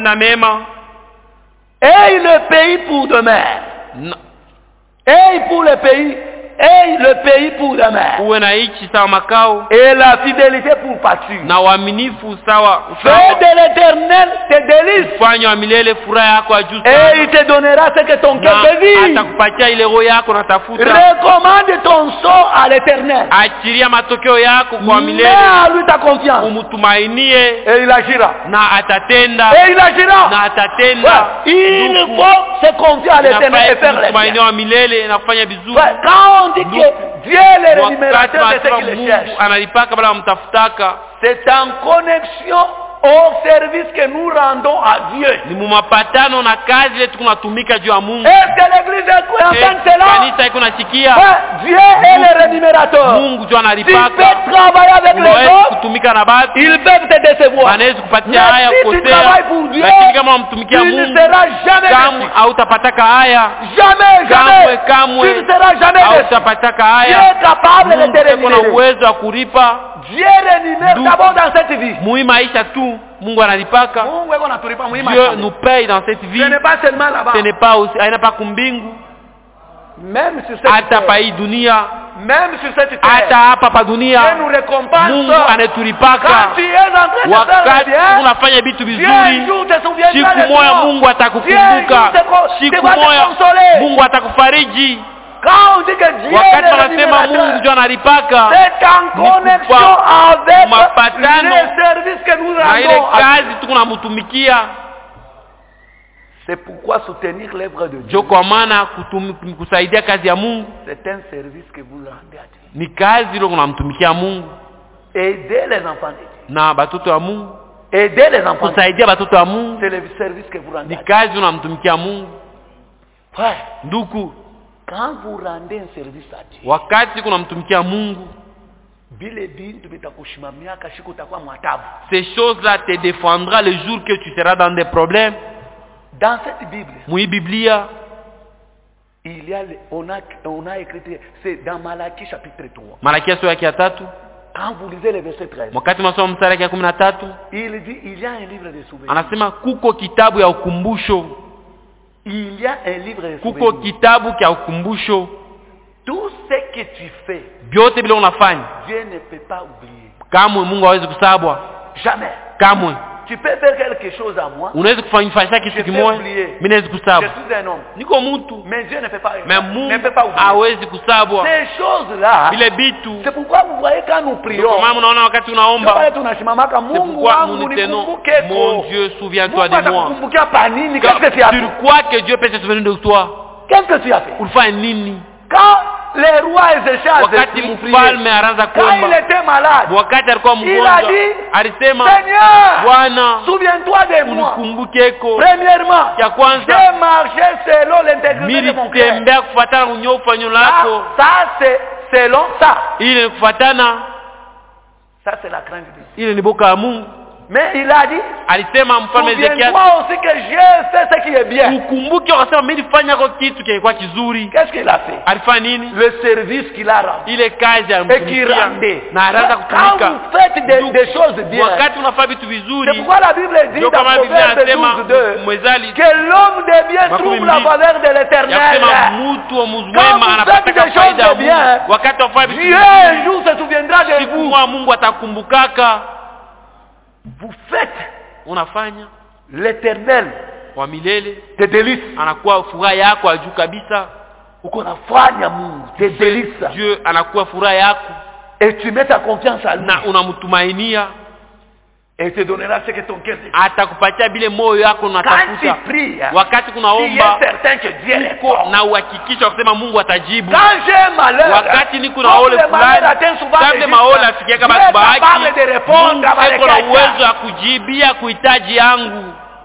Et le pays pour demain. Et pour le pays. Et le pays pour demain. Et la fidélité pour pâture. Fais de l'Éternel tes délices. Et il te donnera ce que ton cœur désire. Recommande ton sort à l'Éternel. Mets à lui ta confiance. Et il agira. Et il agira. Il faut se confier à l'Éternel et faire les biens. Quand on dit que Dieu est le rémunérateur de ce qu'il cherche, c'est en connexion au service que nous rendons à Dieu. Ni mumapatano na kazi ile tunatumika juu ya Mungu. Est-ce que l'église entend cela? Kanisa iko nasikia. Dieu est le rémunérateur. Mungu ndio analipaka. Tu peux travailler avec les autres. Kutumika na watu. Ils peuvent te décevoir. Wanaweza kupatia haya kosea. Lakini kama unamtumikia Mungu, tu ne seras jamais déçu. Hautapataka haya. Jamais. Kamwe. Tu ne seras jamais déçu. Hautapataka haya. Dieu est capable de te rémunérer. Kuna uwezo wa kulipa. Dieu rémunère d'abord dans cette vie. Mui maisha tu Mungu analipaka. Mungu yako anatulipa mui maisha. Dieu nous paye dans cette vie. Ce n'est pas seulement là-bas. Ce n'est pas aussi aina pa kumbingu. Même sur cette hata pa hii dunia. Même sur cette terre. Hata hapa pa dunia. Dieu nous récompense. Mungu anatulipaka. Quand tu es en train de faire bien, unafanya vitu vizuri. Siku moja Mungu atakukumbuka. Siku moja Mungu atakufariji. Quand on dit que Dieu wakati wanasema Mungu ndio analipaka, c'est en connexion avec les services que nous rendons. Na ile kazi tunamtumikia. C'est pourquoi soutenir l'œuvre de Dieu. Jo kwa maana kusaidia kazi ya Mungu. C'est un service que vous rendez à Dieu. Ni kazi ile unamtumikia Mungu. Aider les enfants de Dieu. Na batoto wa Mungu. Aider les enfants. Kusaidia batoto wa Mungu. C'est le service que vous rendez. Ni kazi unamtumikia Mungu. Ouais. Ndugu, quand vous rendez un service à Dieu, wakati kunamtumikia Mungu, ces choses-là te défendra le jour que tu seras dans des problèmes. Dans cette Bible, Mui Biblia, il y a on a écrit, c'est dans Malachie chapitre 3. Malachie sura ya 3. Quand vous lisez le verset 13, wakati unasoma mstari ya 13, il dit il y a un livre de souvenirs. Anasema kuko kitabu ya ukumbusho. Il y a un livre de souvenirs. Kuko kitabu kia ukumbusho. Tout ce que tu fais, vyote bila unafanya, Dieu ne peut pas oublier. Kamwe Mungu hawezi kusabwa. Jamais. Kamwe. Tu peux faire quelque chose à moi. Unaweza kufanya kitu kimoja. Mimi naweza kusabwa. Je suis un homme. Niko mtu. Mais Dieu ne peut pas. Mais Mungu hawezi kusabwa. Ces choses-là. Vile vitu. C'est pourquoi vous voyez quand nous prions. Kama unaona wakati unaomba. Mungu wangu nikumbuke. Mon Dieu, souviens-toi de moi. Qu'est-ce que tu as fait? Sur quoi que Dieu peut se souvenir de toi? Qu'est-ce que tu as fait? Ulifanya nini? Quand le roi Ézéchias, wakati mfalme anaanza kuomba, quand il était malade, wakati alikuwa mgonjwa, alisema, Seigneur, Bwana, souviens-toi de moi. Unikumbukeko. Premièrement, ya kwanza, j'ai marché selon l'intégrité de mon cœur. Nilitembea kufuatana na unyofu lako. Ça c'est selon ça. Ile ni kufuatana. Ça c'est la crainte de Dieu. Ile ni boka ya Mungu. Mais il a dit, alisema mfalme Ezekiel, moi aussi que j'ai fait ce qui est bien. Ukumbuke akasema mimi nilifanya kwa kitu kilikuwa kizuri. Qu'est-ce qu'il a fait? Alifanya nini? Le service qu'il a rendu. Ile kazi ya mtumikia. Na anaanza kutumika. Quand vous faites des choses bien, wakati unafanya vitu vizuri, c'est pourquoi la Bible dit dans Proverbe 12:2 que l'homme de bien trouve la faveur de l'Éternel. Mtu mwema anapata faida ya Mungu. Wakati unafanya vitu Dieu un jour se souviendra de vous. Mungu atakumbukaka. Vous faites, unafanya l'Éternel wa milele te délice, anakuwa furaha yako juu kabisa. Uko nafanya Mungu te délice, Dieu anakuwa furaha yako, et tu mets ta confiance à lui, na unamtumainia, et te donnera ce que ton cœur désire. Atakupatia bile moyo yako unatafuta. Quand tu pries, wakati kunaomba, tu es certain que Dieu répond, na uhakikisha kusema Mungu atajibu. Quand j'ai malheur, wakati niko na ole fulani, kabla maola afikia kama bahati, Mungu ako na uwezo wa kujibia kuhitaji yangu.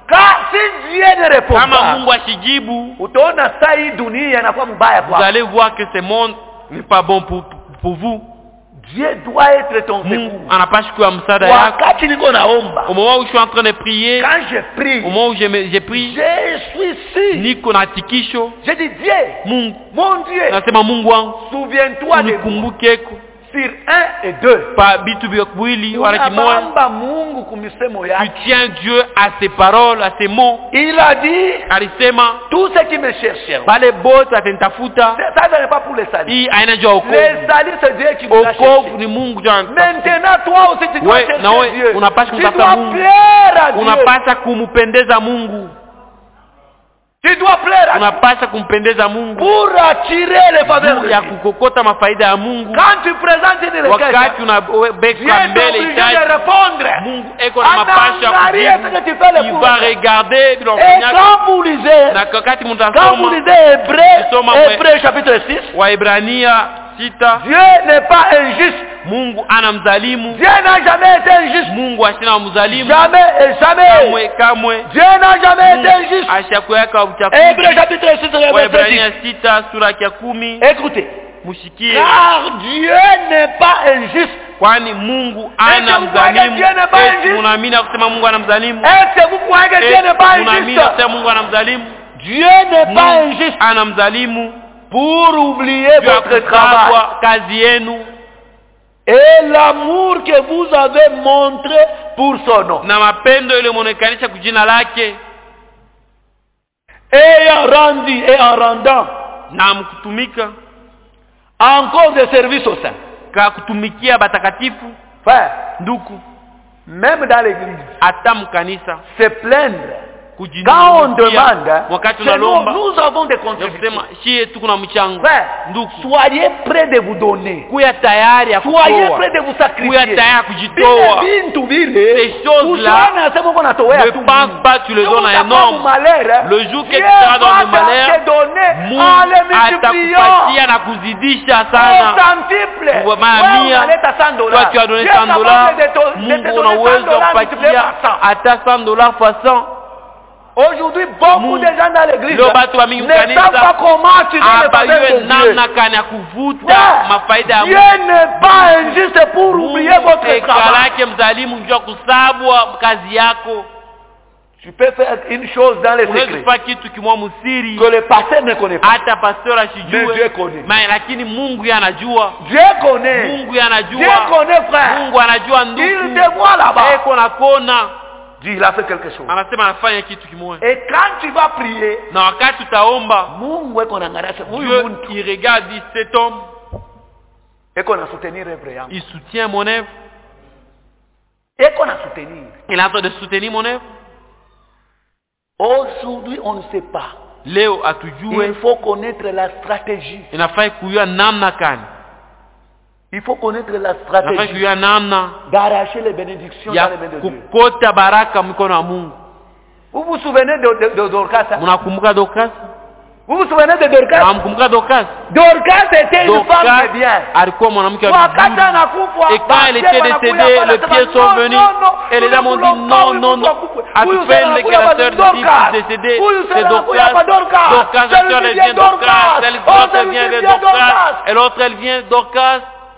Si Dieu ne répond kama pas, Mungu ashijibu, utaona saa hii dunia inakuwa mbaya kwako. Vous allez voir que ce monde n'est pas bon pour vous. Dieu doit être ton secours. Anapaswa kuwa msaada yako. Wakati niko naomba, au moment où je suis en train de prier, quand je prie, au moment où je prie, je suis sûr, niko na tikisho, je dis Dieu, Mungu, mon Dieu, nasema Mungu wangu, souviens-toi de moi. Sur 1 et 2. Pa bitu biwili wala kimoja. Tu tiens Dieu à ses paroles, à ses mots. Il a dit, alisema, tous ceux qui me cherchent, wale bote atanitafuta. Ça n'est pas pour les salis. Hii haina jua wokovu. Les salis c'est Dieu qui nous cherche. Wokovu ni Mungu jua. Maintenant toi aussi tu dois chercher Dieu. Unapaswa kumtafuta Mungu. Unapaswa kumpendeza Mungu. Tu dois plaire à Dieu. Unapaswa kumpendeza Mungu. Pour attirer les faveurs ya kukokota mafaida ya Mungu. Quand tu présentes une requête, wakati unabeka mbele itaji, Mungu eko na mapasha kujibu. Il va regarder bila kufanya. Et quand vous lisez, na wakati quand vous lisez Hébreux chapitre 6, Waebrania 6, Dieu n'est pas injuste Mungu ana mzalimu. Dieu n'a jamais été injuste. Mungu ashina mzalimu. Jamais et jamais. Kamwe. Dieu n'a jamais été injuste. Ashakuweka uchafu. Hébreux chapitre 6 verset 6 sura ya 10. Écoutez. Mushikie. Car Dieu n'est pas injuste. Kwani Mungu ana mzalimu. Munaamini kusema Mungu ana mzalimu? Est-ce que vous croyez que Dieu n'est pas injuste? Munaamini kusema Mungu ana mzalimu? Dieu n'est pas injuste. Ana mzalimu pour oublier votre travail. Kazi yenu. Et l'amour que vous avez montré pour son nom. Na mapendo ile monekanisha kujina lake. Et en rendu et en rendant. Na mkutumika. En cause de service au sein. Ka kutumikia batakatifu. Frère. Nduku. Même dans l'église. Hata mkanisa. Se plaindre. Quand on demande, nous avons des contributions. Soyez prêts de vous donner. Soyez prêts de vous sacrifier. Ces choses-là, ne pense pas que tu les donnes à un homme. Le jour que tu seras dans le malheur, Mungu atakupatia na kuzidisha sana. Mamia, toi tu as donné $100, Mungu una uwezo wa kupatia hata $100 fois 100. Aujourd'hui, beaucoup de gens dans l'église ne savent pas comment tirer le faveur de Dieu. Dieu n'est pas injuste pour oublier votre travail. Tu peux faire une chose dans les secrets que le pasteur ne connaît pas. Mais Dieu connaît. Dieu connaît. Dieu connaît, frère. Il te voit là-bas. Dieu, il a fait quelque chose. Et quand tu vas prier, Dieu il regarde cet homme. Et qu'on a soutenu l'œuvre. Il soutient mon œuvre. Et qu'on a soutenu. Il est en train de soutenir mon œuvre. Aujourd'hui, on ne sait pas. Léo a toujours. Il faut connaître la stratégie. Il a fait courir namna kan. Il faut connaître la stratégie d'arracher les bénédictions dans les mains de Dieu. Vous vous souvenez de Dorcas? Vous vous souvenez de Dorcas? Dorcas était une femme de bien. Et quand elle était décédée, les pieds sont venus. Et les dames ont dit non, non, non. À peine que la sœur dit décédée, c'est Dorcas. Dorcas, la sœur, elle vient Dorcas. Elle vient de Dorcas. Et l'autre, elle vient Dorcas.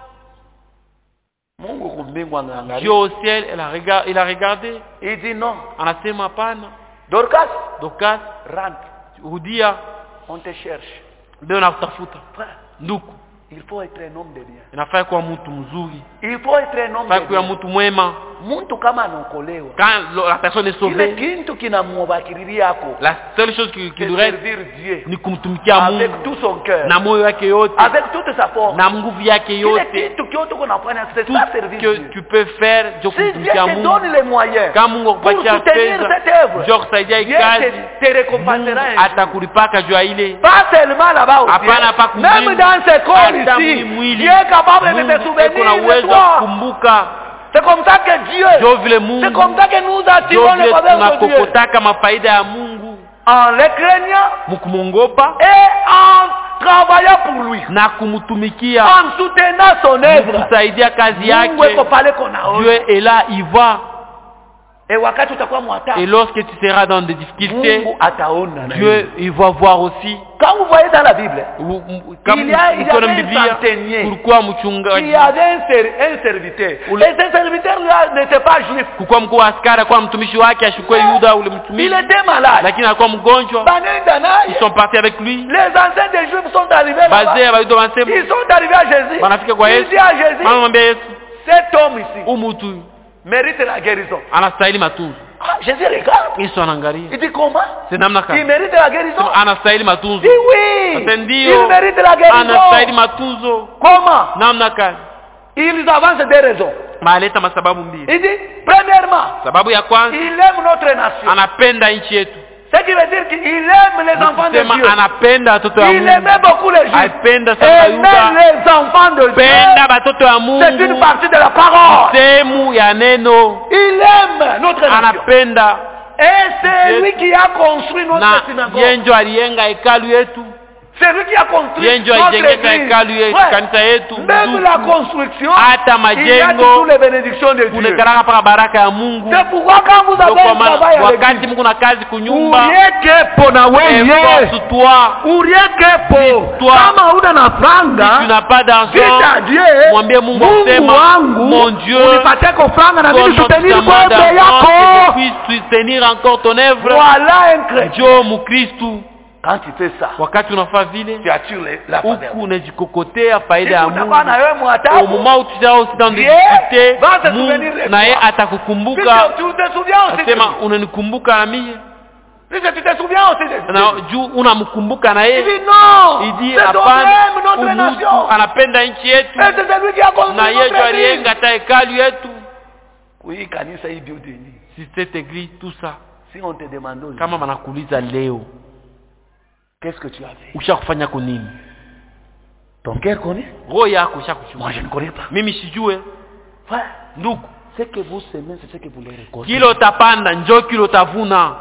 Dieu au ciel, il a regardé. Il dit non. Anasema pana. Dorcas, rentre. Udia, on te cherche. Ndio nakutafuta. Nduku. Il faut être un homme de bien. Inafaa kuwa mtu mzuri. Il faut être un homme de bien. Kuwa mtu mwema. Mtu kama anaokolewa. Quand la personne est sauvée. Ile kitu kinamwabakiri yako. La seule chose qui lui reste ni kumtumikia Mungu. Avec tout son cœur. Na moyo wake yote. Avec toute sa force. Na nguvu yake yote. Ile kitu kyote kunafanya c'est ça service. Que tu peux faire je kumtumikia Mungu. Si Dieu te donne les moyens. Kama Mungu akupatia pesa. Je kusaidia kazi. Te récompensera. Atakulipaka juu ile. Pas seulement là-bas aussi. Hapana pa kumlipa. Même dans ce corps ici. Dieu est capable de te souvenir de toi. C'est comme ça que Dieu, c'est comme ça que nous attirons le faveur de Dieu. En le craignant et en travaillant pour lui. En soutenant son œuvre. Dieu est là, il va. Et lorsque tu seras dans des difficultés, Dieu il va voir aussi. Quand vous voyez dans la Bible, il y a un centenier qui avait un serviteur. Et ce serviteur-là n'était pas juif. Il était malade. Ils sont partis avec lui. Les anciens des juifs sont arrivés là-bas. Ils sont arrivés à Jésus. Ils disent à Jésus, cet homme ici mérite la guérison. Jésus regarde. Il dit comment? Il mérite la guérison. Il dit oui. Il mérite la guérison. Comment? Ils avancent des raisons. Il dit premièrement, il aime notre nation. Ce qui veut dire qu'il aime les enfants de Dieu. Il aimait beaucoup les Juifs. Et même les enfants de Dieu. C'est une partie de la parole. Il aime notre nation. Et c'est lui qui a construit notre synagogue. C'est lui qui a construit notre église. Même la construction, il y a toutes les bénédictions de Dieu. C'est pourquoi quand vous avez un travail à l'église, si tu n'as pas d'argent, mon Dieu, que je puisse soutenir encore ton œuvre. Voilà un chrétien. Quand tu fais ça, tu attires la faveur. Au moment où tu seras aussi dans des difficultés, tu te souviens aussi de lui. Tu te souviens aussi de Dieu. Il dit non, c'est toi-même, notre nation. Et c'est celui qui a construit notre église. Oui, kanisa hii building. Si cette église, tout ça, si on te demande aujourd'hui, kama wanakuuliza leo, qu'est-ce que tu as fait? Ushakufanya kwa nini? Ton cœur connaît? Roho yako ushakuchukua. Moi je ne connais pas. Mimi sijue. Frère, ndugu, ce que vous semez, c'est ce que vous les récoltez. Kilo utapanda, njoo kilo utavuna.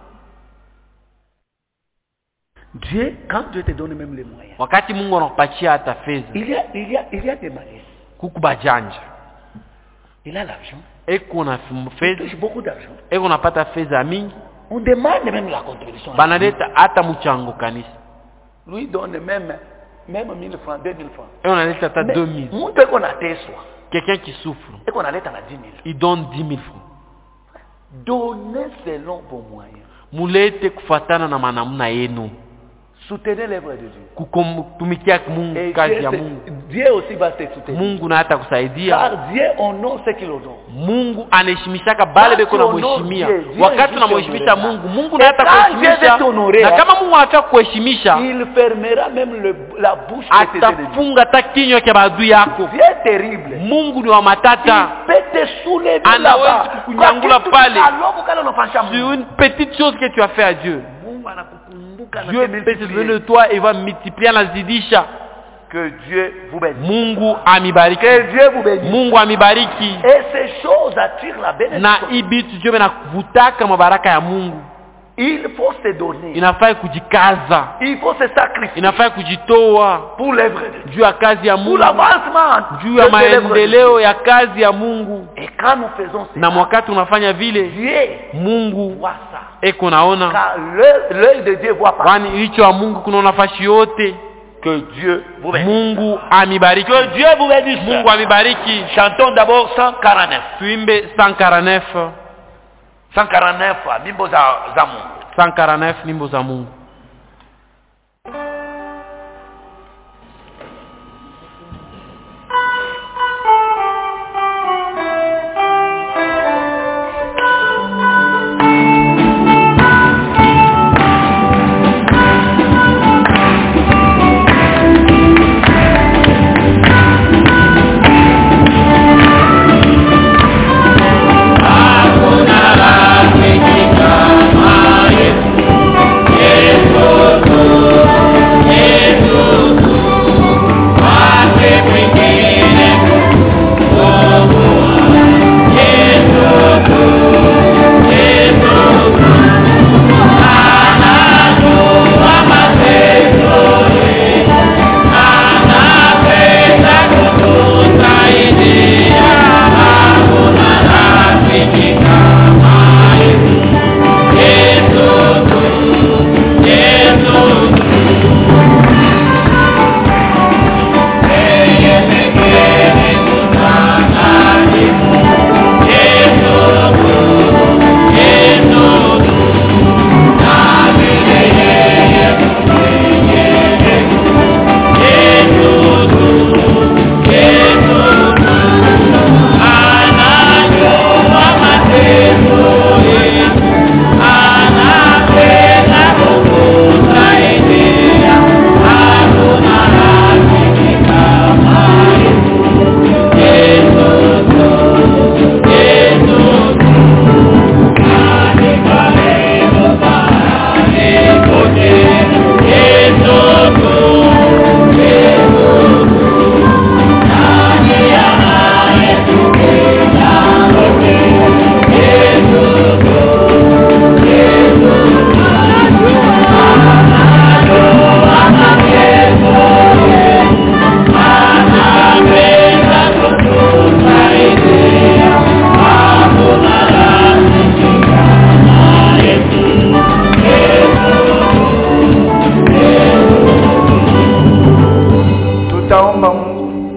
Dieu, quand Dieu te donne même les moyens. Wakati Mungu anakupatia hata fedha. Il y a des malaises. Kuku bajanja. Il a l'argent. Eko na fedha. Il touche beaucoup d'argent. Eko napata fedha mingi. On demande même la contribution. Banaleta hata mchango kanisa. Lui donne même 1000 francs, 2000 francs. Et on aleta hata 2000. Mtu eko na teswa. Quelqu'un qui souffre. Eko na leta na 10 000. Il donne 10 000 francs. Donnez selon vos moyens. Mulete kufatana na manamuna yenu. Soutenez l'œuvre de Dieu. Kutumikia Mungu, kazi ya Mungu. Dieu aussi va te soutenir. Mungu na hata kusaidia. Car Dieu honore ce qu'il honore. Mungu anaheshimishaka bale beko na mheshimia. Wakati tunamheshimisha Mungu, Mungu na hata kuheshimisha. Na kama Mungu anataka kuheshimisha, il fermera même la bouche de tes ennemis. Atafunga hata kinywa cha maadui yako. Dieu est terrible. Mungu ni wa matata. Il peut te soulever là-bas. Kukunyangula pale. Sur une petite chose que tu as fait à Dieu. Dieu peut se souvenir de toi et va multiplier la zidisha. Que Dieu vous bénisse. Mungu amibariki. Que Dieu vous bénisse. Mungu amibariki. Et ces choses attirent la bénédiction. Na ibitu Dieu benakuvutaka mabaraka ya Mungu. Il faut se donner. Inafaa kujikaza. Il faut se sacrifier. Inafaa kujitoa. Pour l'œuvre de Dieu. Juu ya kazi ya Mungu. Pour l'avancement. Juu ya maendeleo ya kazi ya Mungu. Et quand nous faisons ça, na wakati unafanya vile, Dieu Mungu voit ça. Eko naona. Car l'œil de Dieu voit pas. Kwani hicho wa Mungu kunaona fashi yote. Que Dieu vous bénisse. Mungu amibariki. Que Dieu vous bénisse. Mungu amibariki. Chantons d'abord 149. Tuimbe 149. 149 nyimbo za Mungu. 149 nyimbo za Mungu.